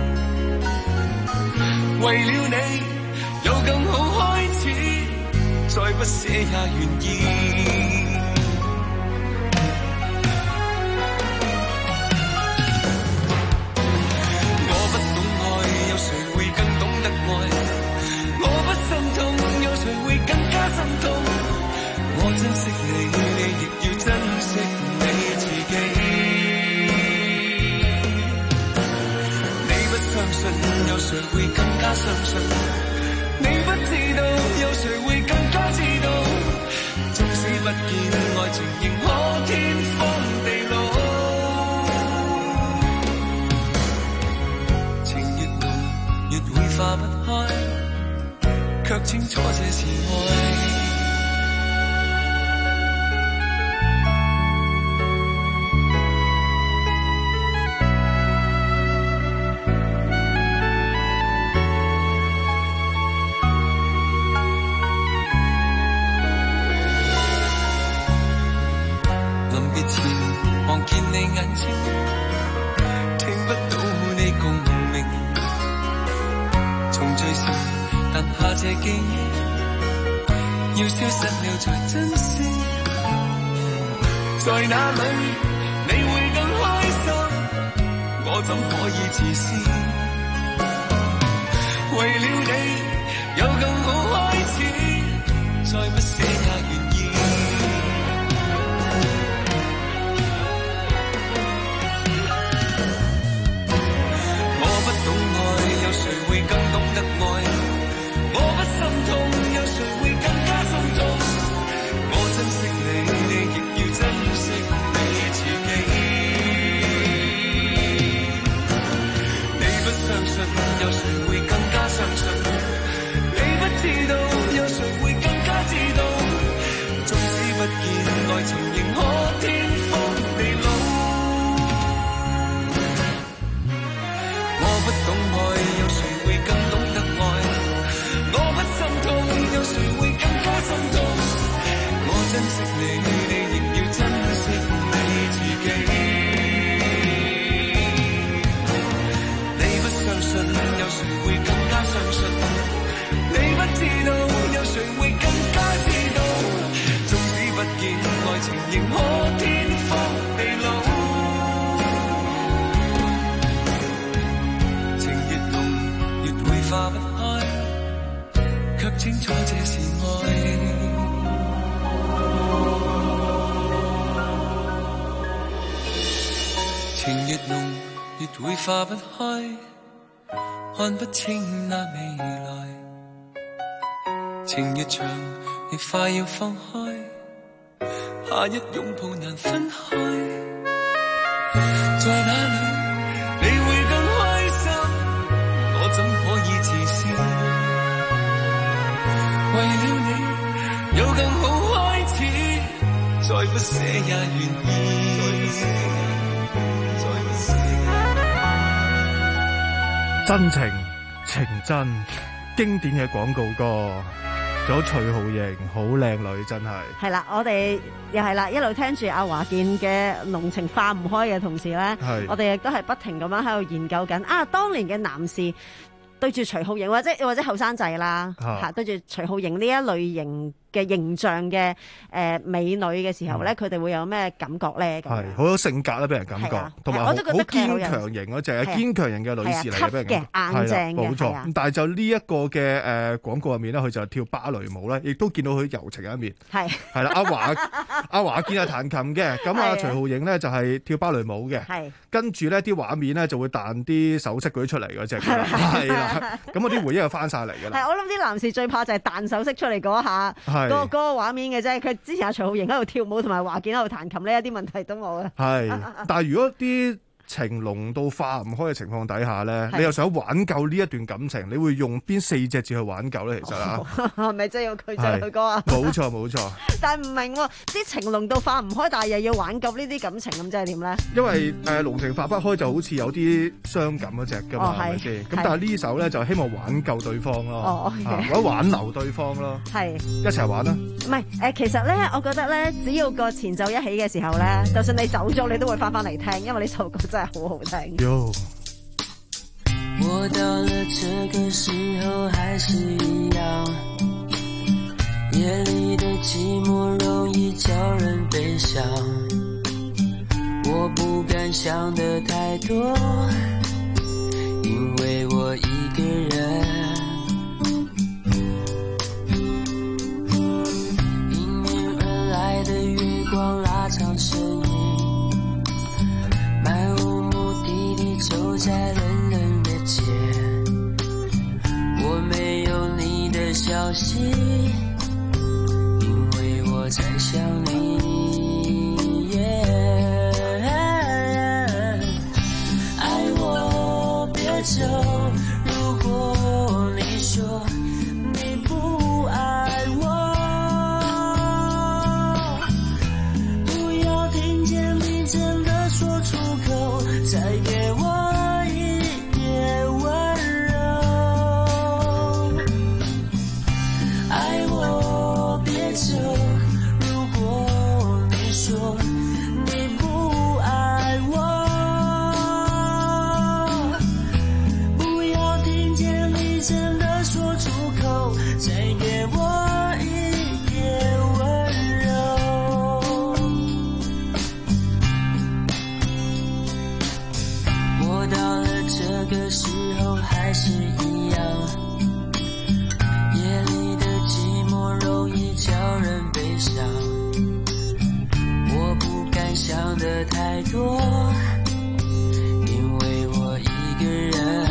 Speaker 5: 為了你有更好開始，再不捨也願意。我珍惜你，你亦要珍惜你自己。你不相信，有誰會更加相信？你不知道，有誰會更加知道？縱使不見愛情，仍可天荒地老。情越濃，越會化不開，卻清楚這是愛。望見你眼睛，聽不到你共鳴。重聚時，但怕這記憶要消失了才珍惜。在哪裏你會更開心？我怎可以自私？為了你有更好開始，再不捨也願意。有誰會更加相信？你不知道，有誰會更加知道？ 情越濃越會化不開，看不清那未來，情越長越快要放開，怕一擁抱難分開，在哪裏你會更開心，我怎可以自私，為了你有更好開始，再不捨也願意，
Speaker 22: 真情情真經典嘅廣告歌，仲有徐浩瑩好靚女，真係
Speaker 13: 係啦，我哋又係啦，一路聽住阿華健嘅濃情化唔開嘅同時咧，我哋亦都係不停咁樣喺度研究緊啊，當年嘅男士對住徐浩瑩或者或者後生仔啦嚇、啊，對住徐浩瑩呢一類型嘅形象嘅誒、呃、美女嘅時候咧，佢、嗯、哋會有咩感覺咧？
Speaker 22: 係好有性格啦，俾人感覺，同埋好堅強型嗰隻，堅強型嘅女士嚟嘅，俾人感覺
Speaker 13: 硬淨嘅，
Speaker 22: 冇錯。咁但係就呢一個嘅誒廣告入面咧，佢就跳芭蕾舞咧，亦都見到佢柔情嘅一面。係係啦，阿華阿華健係彈琴嘅，咁啊徐浩瑩咧就係跳芭蕾舞嘅。係跟住咧啲畫面咧就會彈啲首飾嗰啲出嚟嗰隻。係啦，咁嗰啲回憶就翻晒嚟㗎啦。
Speaker 13: 係我諗啲男士最怕就係彈首飾出嚟嗰下。嗰、那個嗰、那個畫面嘅啫，佢之前阿徐浩瑩喺度跳舞，同埋華健喺度彈琴呢，一啲問題都冇嘅。係，但係如果啲情濃到化唔開嘅情況底下咧，你又想挽救呢一段感情，你會用邊四隻字去挽救咧？其實啊，係咪真係要佢就去歌啊？
Speaker 22: 冇錯冇錯。
Speaker 13: 但係唔明喎，啲情濃到化唔開，但係又要挽救呢啲感情，咁即係點咧？
Speaker 22: 因為誒濃情化不開就好似有啲傷感嗰隻㗎嘛，係咪先？咁但係呢首咧就希望挽救對方咯，哦 okay、或者挽留對方咯，係一齊玩啦。
Speaker 13: 唔係誒，其實咧，我覺得咧，只要個前奏一起嘅時候咧，就算你走咗，你都會翻翻嚟聽，因為呢首歌真係好好聽。
Speaker 23: 我到了這個時候還是一樣，夜裡的寂寞容易叫人悲傷，我不敢想得太多，因為我一個人，迎面而來的月光拉長身影，漫無目的地走在冷冷的街，我沒有你的消息，因為我在想你、yeah、愛我別走，如果你說你不愛我，不要聽見你真的說出口，再給我一點溫柔，愛我別走，如果你說你不愛我，不要聽見你真的說出口，再給我一點溫柔。我到了這個時候還是一樣，夜裡的寂寞容易叫人悲傷，我不敢想得太多，因為我一個人，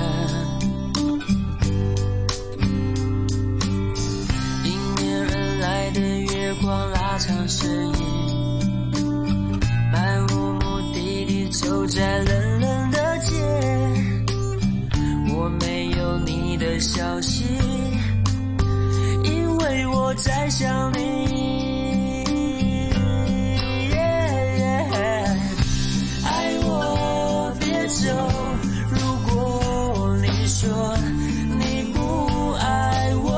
Speaker 23: 迎面而來的月光拉長身影，漫無目的地走在冷冷的街，我沒有你的消息，因為我在想你、yeah, yeah、愛我別走，如果你說你不愛我，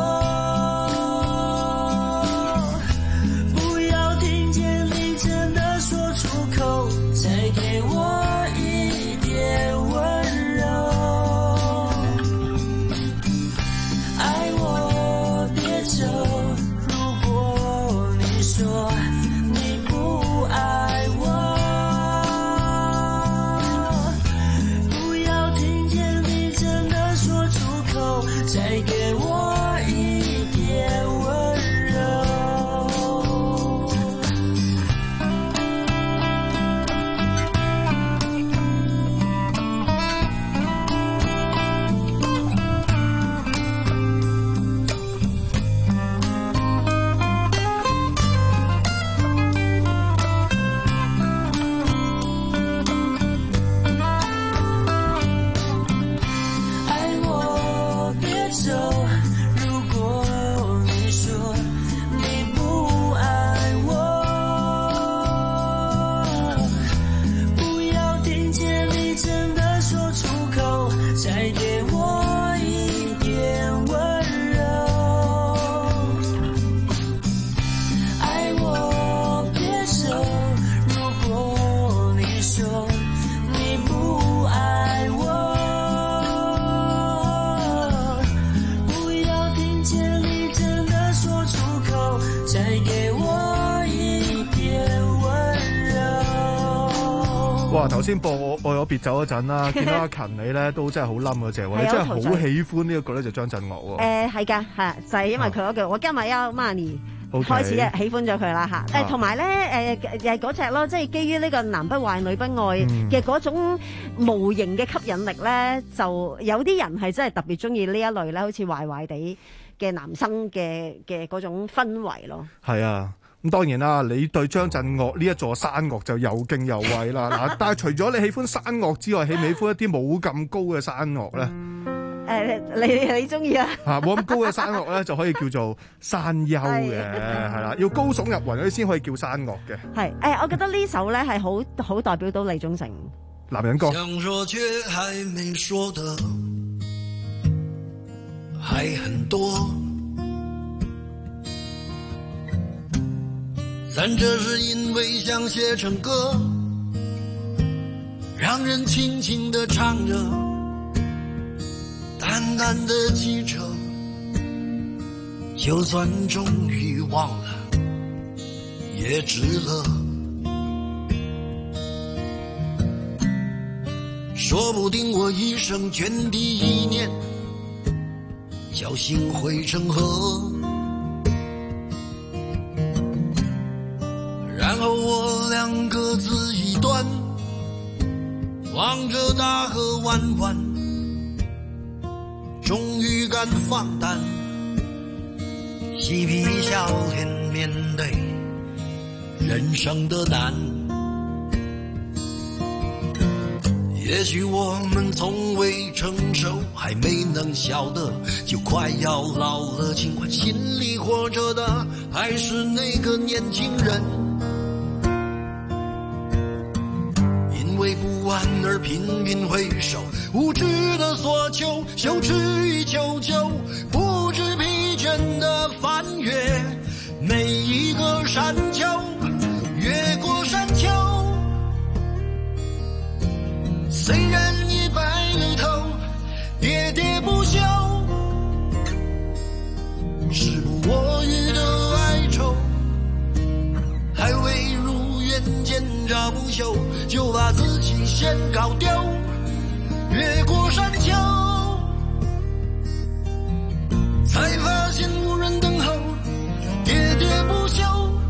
Speaker 23: 不要聽見你真的說出口，再給我一點溫柔，愛我別走，如果你說你不愛我，不要聽見你真的說出口，再給我一點溫柔。
Speaker 22: 哇！頭先播我愛我別走嗰陣啦，見到阿勤你咧都真係好冧嗰隻喎，你真係好喜歡呢一個咧就張震岳喎。
Speaker 13: 誒係㗎，係就係因為佢嗰句我今日有 money。
Speaker 22: Okay.
Speaker 13: 開始喜歡咗佢啦嚇，誒同埋咧誒誒嗰隻咯，即係基於呢個男不壞女不愛嘅嗰種無形嘅吸引力咧，就有啲人係真係特別中意呢一類咧，好似壞壞地嘅男生嘅嘅嗰種氛圍咯。係
Speaker 22: 啊，咁當然啦，你對張震岳呢一座山岳就又敬又畏啦。嗱，但係除咗你喜歡山岳之外，喜唔喜歡一啲冇咁高嘅山岳咧？
Speaker 13: 誒、呃，你你中意啊？嚇，
Speaker 22: 冇咁高嘅山岳咧，就可以叫做山丘嘅，係啦，要高聳入雲嗰啲先可以叫山岳嘅。係，誒、
Speaker 13: 呃，我覺得呢首咧係好好代表到李宗盛
Speaker 22: 男人歌。
Speaker 23: 想說卻還沒說的還很多，但這是因為想寫成歌，讓人輕輕地唱着，淡淡的記着，就算終於忘了也值了。說不定我一生涓滴一念，僥倖匯成河，然後我倆各自一端，望着大河彎彎，終於敢放膽，嬉皮笑臉面對人生的難。也許我們從未成熟，還沒能曉得，就快要老了，盡管心裡活着的還是那個年輕人，因為不安而頻頻回首，無知的索求，羞恥與求救，不知疲倦的翻越每一個山丘，越過山丘，雖然已白了頭，喋喋不休，時不我予的哀愁，還未如願見着不朽，就把自己先搞掉，越過山丘，才發現無人等候，喋喋不休，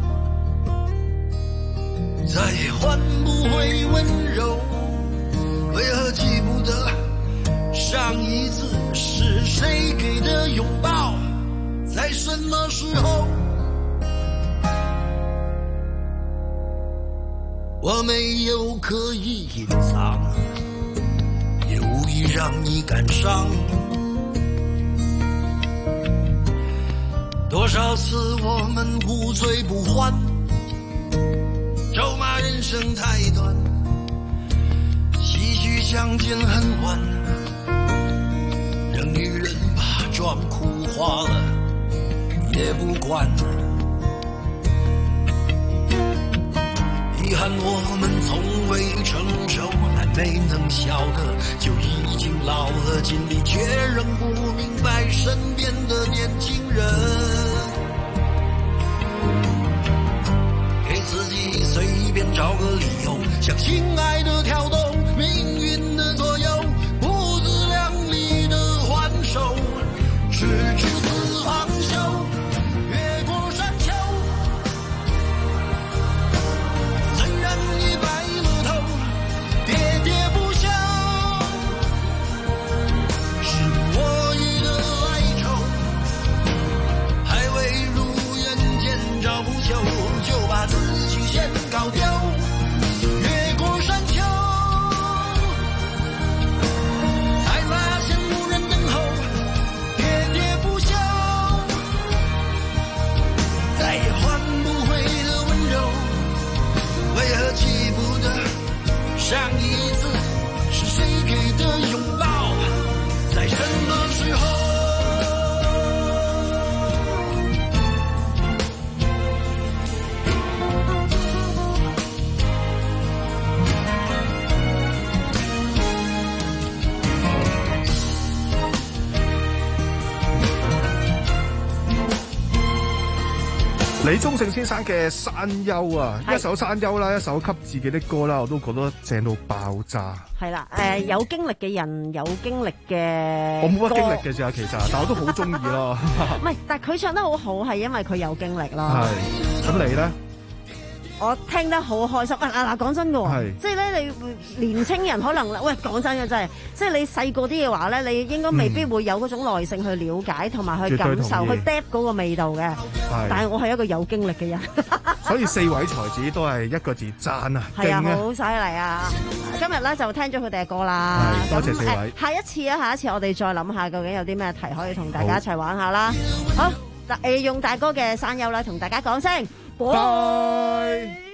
Speaker 23: 再換不回溫柔，為何記不得上一次是誰給的擁抱，在什麼時候，我沒有刻意隱藏，也無意讓你感傷，多少次我們無醉不歡，咒罵人生太短，相見很晚，讓女人把妝哭花了也不管，遺憾我們從未成熟，還沒能曉得，就已經老了，盡力卻仍不明白身邊的年輕人，給自己隨便找個理由，向心愛的跳動，命運的左右，不自量力的還手，直至死方休，越過山丘，雖然已白了頭，喋喋不休，是我予的哀愁，還未如願見着不朽，就把自己先搞掉，越過山丘。
Speaker 22: 李宗盛先生嘅《山丘》啊，一首山丘啦，一首給自己的歌啦，我都覺得正到爆炸。
Speaker 13: 係啦，誒、呃、有經歷嘅人有經歷嘅，
Speaker 22: 我冇乜經歷嘅咋，其實，但我都好中意咯。
Speaker 13: 唔係，但係佢唱得好好，係因為佢有經歷咯。
Speaker 22: 係，咁你咧？
Speaker 13: 我聽得好開心啊！嗱，講真嘅喎，即係咧，你年青人可能喂，講真嘅真係，即係你細個啲嘅話咧，你應該未必會有嗰種耐性去了解同埋去感受，去 dap 嗰個味道嘅。但係我係一個有經歷嘅人，
Speaker 22: 所以四位才子都係一個字讚啊！
Speaker 13: 係啊，好犀利啊！今日咧就聽咗佢哋嘅歌啦，
Speaker 22: 多謝四位。
Speaker 13: 下一次啊，下一次我哋再諗下究竟有啲咩題可以同大家一齊玩下啦。好，嗱，誒用大哥嘅山丘啦，同大家講聲。拜。